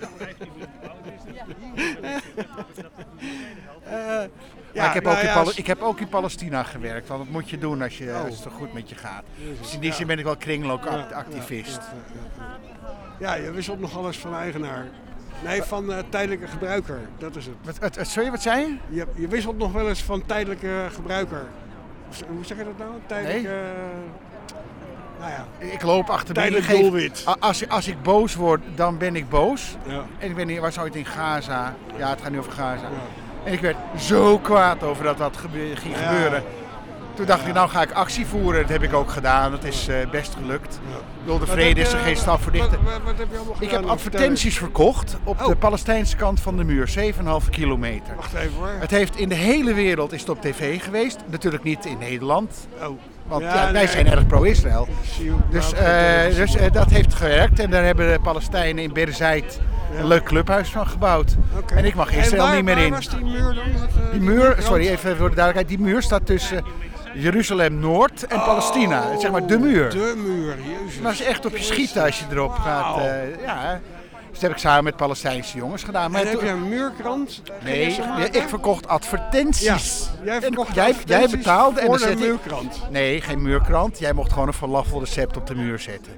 Ja, ik heb ook in Palestina gewerkt, want dat moet je doen als het zo goed met je gaat. Dus in die zin ben ik wel kringloopactivist. Ja, je wisselt nog alles van eigenaar. Nee, van tijdelijke gebruiker, dat is het. Sorry, wat zei je? Je wisselt nog wel eens van tijdelijke gebruiker. Hoe zeg je dat nou? Tijdelijke... Nee. Nou ja. Ik loop achter tijdelijk doelwit. Als ik boos word, dan ben ik boos. Ja. En ik ben hier, waar zou het in Gaza? Ja, het gaat nu over Gaza. Ja. En ik werd zo kwaad over dat ging gebeuren. Toen dacht ik, nou ga ik actie voeren. Dat heb ik ook gedaan. Dat is best gelukt. Ja. De vrede is er geen stap voor dichter. Wat heb je allemaal gedaan? Ik heb advertenties verkocht op de Palestijnse kant van de muur. 7,5 kilometer. Wacht even hoor. Het heeft in de hele wereld is het op tv geweest. Natuurlijk niet in Nederland. Want wij zijn erg pro-Israël. Dus dat heeft gewerkt. En daar hebben de Palestijnen in Beerzeit een leuk clubhuis van gebouwd. Okay. En ik mag Israël niet meer in. Waar was die muur dan? Die muur, sorry even voor de duidelijkheid. Die muur staat tussen Jeruzalem-Noord en Palestina. Zeg maar de muur. De muur, jezus. Maar het is echt op je schieten als je erop gaat. Dus dat heb ik samen met Palestijnse jongens gedaan. Maar en heb je een muurkrant? Nee, ik verkocht advertenties. Ja, jij betaalde voor de muurkrant? Nee, geen muurkrant. Jij mocht gewoon een falafelrecept op de muur zetten.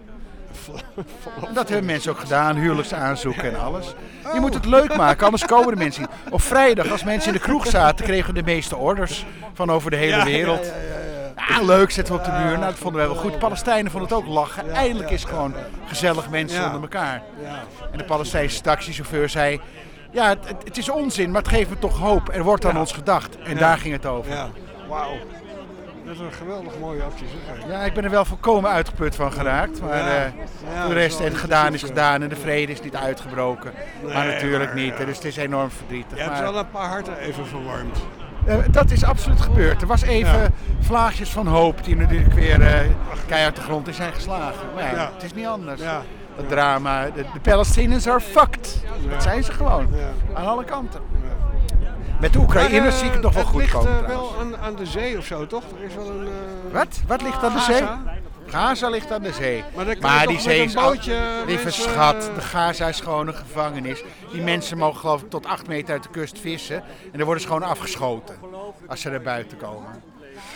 En dat hebben mensen ook gedaan, huwelijksaanzoeken en alles. Je moet het leuk maken, anders komen de mensen niet. Op vrijdag, als mensen in de kroeg zaten, kregen we de meeste orders van over de hele wereld. Ja, leuk, zetten we op de muur. Nou, dat vonden wij wel goed. Palestijnen vonden het ook lachen. Eindelijk is het gewoon gezellig mensen onder elkaar. En de Palestijnse taxichauffeur zei... Ja, het is onzin, maar het geeft me toch hoop. Er wordt aan ons gedacht. En daar ging het over. Ja. Wauw. Dat is een geweldig mooie actie, zeg. Ja, ik ben er wel volkomen uitgeput van geraakt. Maar de rest en gedaan is gedaan en de vrede is niet uitgebroken. Nee, maar natuurlijk niet. Dus het is enorm verdrietig. Je hebt wel een paar harten even verwarmd. Dat is absoluut gebeurd. Er was even vlaagjes van hoop die natuurlijk weer keihard de grond in zijn geslagen. Maar ja, het is niet anders. Ja. Het drama. De Palestinians are fucked. Dat zijn ze gewoon. Aan alle kanten. Met de Oekraïners zie ik het nog wel goed komen. Het ligt wel aan de zee of zo, toch? Er is wel een... Wat ligt aan de zee? Gaza ligt aan de zee. Maar die zee is lieve schat. De Gaza is gewoon een gevangenis. Die mensen mogen geloof ik tot 8 meter uit de kust vissen. En dan worden ze gewoon afgeschoten als ze er buiten komen.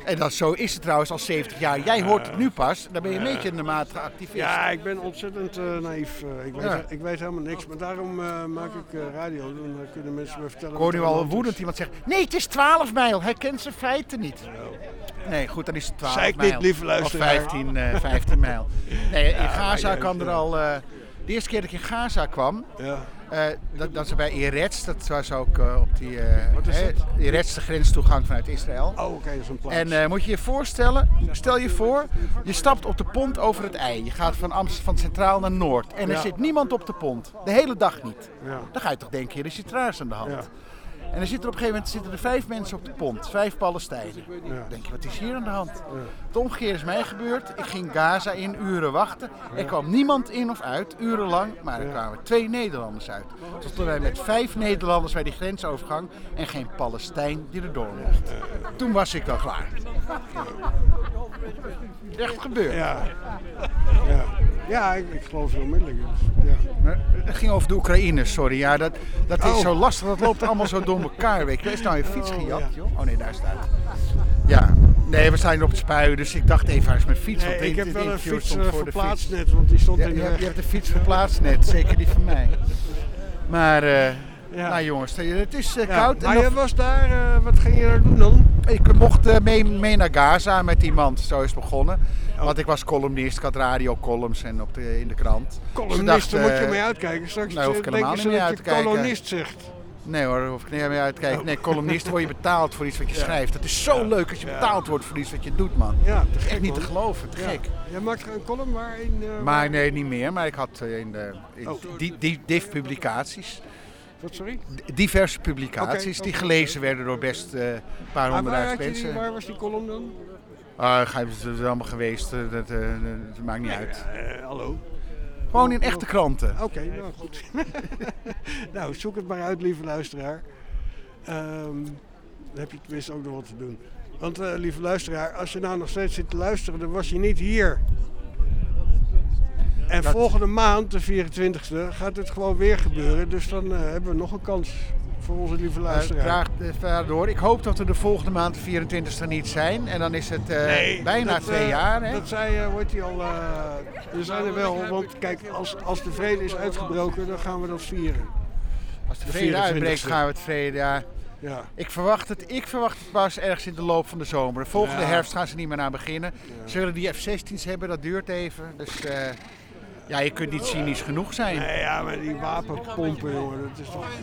En zo is het trouwens al 70 jaar. Jij hoort het nu pas, dan ben je een beetje een matige activist. Ja, ik ben ontzettend naïef. Ik weet helemaal niks, maar daarom maak ik radio. Dan kunnen mensen me vertellen. Ik hoor nu al woedend iemand zeggen, nee, het is 12 mijl. Hij kent zijn feiten niet. Nee, goed, dan is het 12 Zeik mijl. niet, lieve luisteraar. Of 15 mijl. Nee, in Gaza kwam er al... de eerste keer dat ik in Gaza kwam... dat ze bij Eretz, dat was ook op die Eretz, de grenstoegang vanuit Israël. Oh, oké, dat is een plaats. En moet je je voorstellen, stel je voor, je stapt op de pont over het IJ. Je gaat van centraal naar noord. En er zit niemand op de pont. De hele dag niet. Ja. Dan ga je toch denken, er is iets raars aan de hand. Ja. En er zitten op een gegeven moment zitten er 5 mensen op de pont, 5 Palestijnen. Ja. Dan denk je, wat is hier aan de hand? Het omgekeerde is mij gebeurd. Ik ging Gaza in, uren wachten. Er kwam niemand in of uit, urenlang. Maar er kwamen 2 Nederlanders uit. Dus toen wij met 5 Nederlanders bij die grensovergang en geen Palestijn die erdoor mocht. Toen was ik wel klaar. Echt gebeurd. Ja, ik geloof het onmiddellijk. Ja. Het ging over de Oekraïne, sorry. Ja, dat is zo lastig, dat loopt allemaal zo door elkaar. Weet je. Is nou je fiets gejat, joh? Oh nee, daar staat het. Ja, nee, we zijn op het spuien, dus ik dacht even, waar is mijn fiets? Nee, ik heb wel een fiets verplaatst net, net, want die stond in de weg. Je hebt de fiets verplaatst net, zeker die van mij. Maar, nou jongens, het is koud. Maar je was daar, wat ging je daar doen dan? Ik mocht mee naar Gaza met iemand, zo is het begonnen. Want ik was columnist, ik had radiocolumns en in de krant. Columnist, daar moet je mee uitkijken. Straks hoef ik helemaal niet mee uit te kijken. Kolonist zegt. Nee hoor, daar hoef ik niet mee uit te kijken. Nee, columnist word je betaald voor iets wat je schrijft. Dat is zo leuk als je betaald wordt voor iets wat je doet, man. Ja, dat is echt niet te geloven, te gek. Jij maakt een column waarin... Maar nee, niet meer. Maar ik had in div publicaties. Wat, sorry? Diverse publicaties die gelezen werden door best een paar honderdduizend mensen. Waar was die column dan? Het is allemaal geweest, dat maakt niet uit. Hallo? Gewoon in echte kranten. Oké, nou goed. Nou, zoek het maar uit, lieve luisteraar. Dan heb je tenminste ook nog wat te doen. Want lieve luisteraar, als je nou nog steeds zit te luisteren, dan was je niet hier. En volgende maand, de 24e, gaat het gewoon weer gebeuren. Dus dan hebben we nog een kans voor onze lieve luisteraar. Graag door. Ik hoop dat we de volgende maand, de 24e, niet zijn. En dan is het bijna 2 jaar. Hè? Dat zei, wordt hij al... we zijn er wel, want kijk, als de vrede is uitgebroken, dan gaan we dat vieren. Als de vrede uitbreekt, gaan we het vrede, ja. Ik verwacht het pas ergens in de loop van de zomer. De volgende herfst gaan ze niet meer aan beginnen. Ze willen die F-16's hebben, dat duurt even. Dus je kunt niet cynisch genoeg zijn. Nee, ja, maar die wapenpompen, jongen, dat is toch...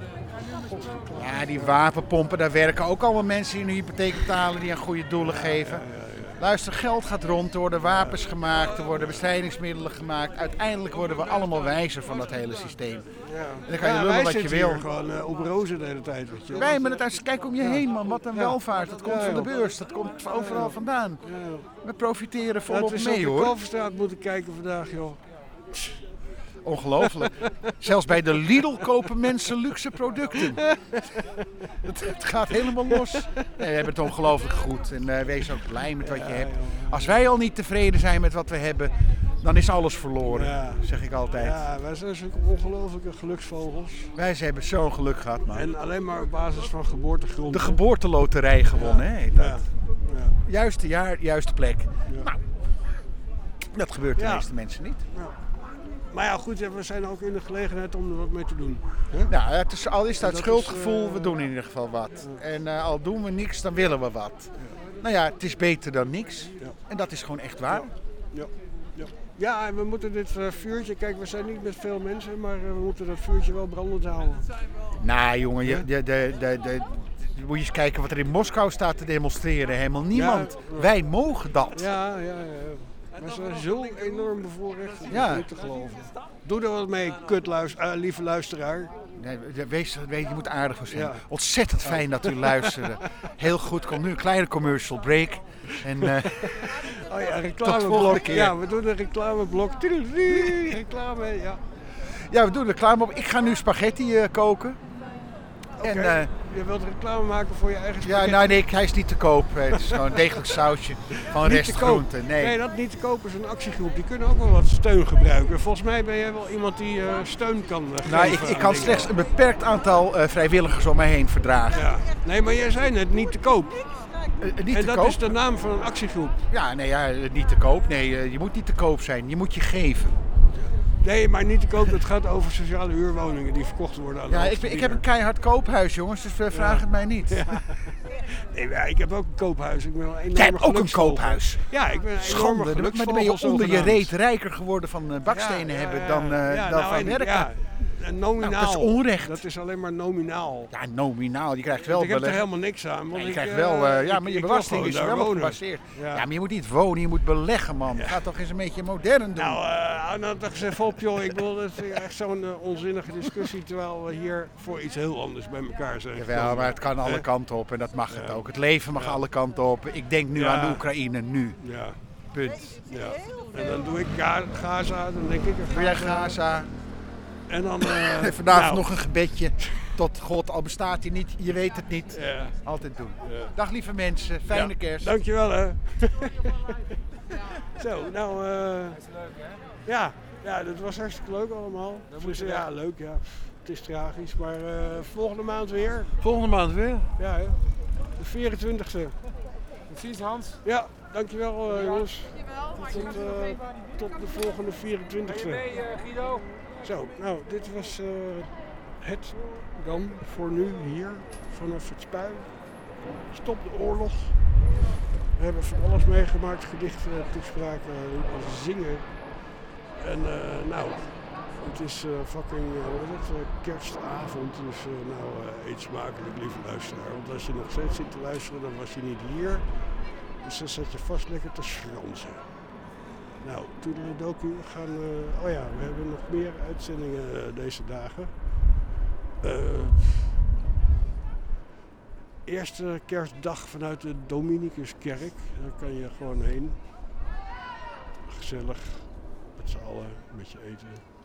Ja, die wapenpompen, daar werken ook allemaal mensen die een hypotheek betalen die aan goede doelen geven. Luister, geld gaat rond, er worden wapens gemaakt, er worden bestrijdingsmiddelen gemaakt. Uiteindelijk worden we allemaal wijzer van dat hele systeem. Ja. En dan kan je lullen wat je wil. Gewoon op rozen de hele tijd. Weet je. Wij, maar kijk om je heen, man. Wat een welvaart. Dat komt van de beurs, dat komt overal vandaan. We profiteren volop mee, hoor. We op de Kalverstraat moeten kijken vandaag, joh. Ongelooflijk. Zelfs bij de Lidl kopen mensen luxe producten. Het gaat helemaal los. Nee, we hebben het ongelooflijk goed. En wees ook blij met wat je hebt. Als wij al niet tevreden zijn met wat we hebben, dan is alles verloren. Zeg ik altijd. Ja, wij zijn zulke ongelooflijke geluksvogels. Wij hebben zo'n geluk gehad, man. En alleen maar op basis van geboortegrond. De geboorteloterij gewonnen, hè, heet dat. Ja. Juiste jaar, juiste plek. Nou, dat gebeurt de meeste mensen niet. Ja. Maar ja, goed, we zijn ook in de gelegenheid om er wat mee te doen. Hè? Ja, al is dat schuldgevoel, we doen in ieder geval wat. En al doen we niks, dan willen we wat. Nou ja, het is beter dan niks. En dat is gewoon echt waar. Ja, en we moeten dit vuurtje, kijk, we zijn niet met veel mensen, maar we moeten dat vuurtje wel brandend houden. Nou jongen, moet je eens kijken wat er in Moskou staat te demonstreren. Helemaal niemand. Wij mogen dat. Ja. We zijn zo enorm bevoorrecht, dat is niet te geloven. Doe er wat mee, lieve luisteraar. Nee, je moet aardig voor zijn. Ja. Ontzettend fijn dat u luisterde. Heel goed, komt nu een kleine commercial break. En, reclameblok. Ja, we doen een reclameblok. Reclame, ja. Ja, we doen reclame op. Ik ga nu spaghetti koken. Okay. Je wilt reclame maken voor je eigen spaghetti? Ja, nee, hij is niet te koop. Het is gewoon een degelijk sausje van restgroenten. Nee, dat niet te koop is een actiegroep. Die kunnen ook wel wat steun gebruiken. Volgens mij ben jij wel iemand die steun kan geven. Nou, ik kan slechts een beperkt aantal vrijwilligers om mij heen verdragen. Ja. Nee, maar jij zei net niet te koop. niet en te dat koop. is de naam van een actiegroep. Ja, niet te koop. Nee, je moet niet te koop zijn. Je moet je geven. Nee, maar niet te koop. Het gaat over sociale huurwoningen die verkocht worden aan de ik heb een keihard koophuis, jongens. Dus vraag het mij niet. Ja. Nee, maar ik heb ook een koophuis. Ik ben een enorme Jij hebt ook een geluksvogel. koophuis? Ja, ik ben een enorme Schande. Maar geluksvogel. dan ben je onder je zogenaamd. reet rijker geworden van bakstenen hebben dan van werken. Ja, nominaal. Nou, dat is onrecht. Dat is alleen maar nominaal. Ja, nominaal. Je krijgt wel... Ik heb er helemaal niks aan. Want je krijgt wel... maar je ik belasting wil is gewoon wel daar op wonen. gebaseerd. Ja. Ja, maar je moet niet wonen, je moet beleggen, man. Ga toch eens een beetje modern doen. Nou, toch eens even op, joh. Ik bedoel, dat is echt zo'n onzinnige discussie, terwijl we hier voor iets heel anders bij elkaar zijn. Jawel, maar het kan alle kanten op en dat mag het ook. Het leven mag alle kanten op. Ik denk nu aan de Oekraïne, nu. Ja. Punt. Ja. En dan doe ik Gaza, dan denk ik aan Doe jij Gaza? En dan... vanavond nog een gebedje. Tot God, al bestaat hij niet, je weet het niet. Ja. Altijd doen. Ja. Dag lieve mensen, fijne kerst. Dankjewel hè. Zo, nou... Ja, dat was hartstikke leuk allemaal. Dus, ja, leuk ja. Het is tragisch, maar volgende maand weer. Volgende maand weer? Ja, hè. De 24e. Precies, Hans. Ja, dankjewel jongens. Tot de volgende 24e. Guido? Zo, nou, dit was het dan voor nu hier vanaf het Spui. Stop de oorlog. We hebben van alles meegemaakt, gedichten, toespraken, zingen. En nou, het is fucking kerstavond, dus eet smakelijk, lieve luisteraar. Want als je nog steeds zit te luisteren, dan was je niet hier. Dus dan zat je vast lekker te schransen. Nou, toedeledoku, we gaan... we hebben nog meer uitzendingen deze dagen. Eerste kerstdag vanuit de Dominicuskerk. Daar kan je gewoon heen. Gezellig. Met z'n allen een beetje eten.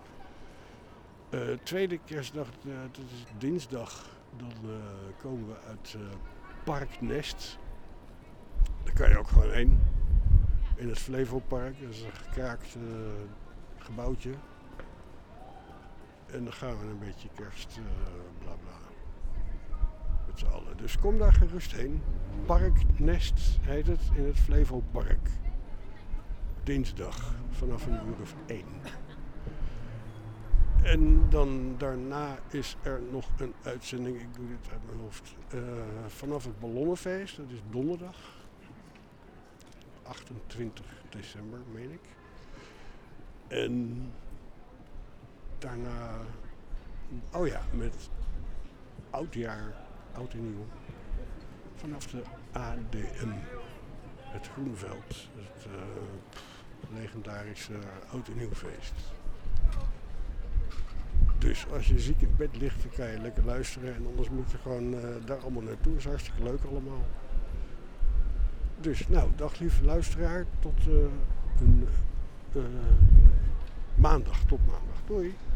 Tweede kerstdag, dat is dinsdag. Dan komen we uit Park Nest. Daar kan je ook gewoon heen. In het Flevopark. Dat is een gekraakt gebouwtje. En dan gaan we een beetje kerst bla bla. Met z'n allen. Dus kom daar gerust heen. Park Nest heet het in het Flevopark. Dinsdag vanaf 1:00. En dan daarna is er nog een uitzending, ik doe dit uit mijn hoofd, vanaf het Ballonnenfeest, dat is donderdag, 28 december meen ik. En daarna, met oudjaar, oud en nieuw, vanaf de ADM, het Groenveld, het legendarische oud en nieuwfeest. Dus als je ziek in bed ligt, dan kan je lekker luisteren en anders moet je gewoon daar allemaal naartoe. Dat is hartstikke leuk allemaal. Dus nou, dag lieve luisteraar, tot maandag. Tot maandag. Doei.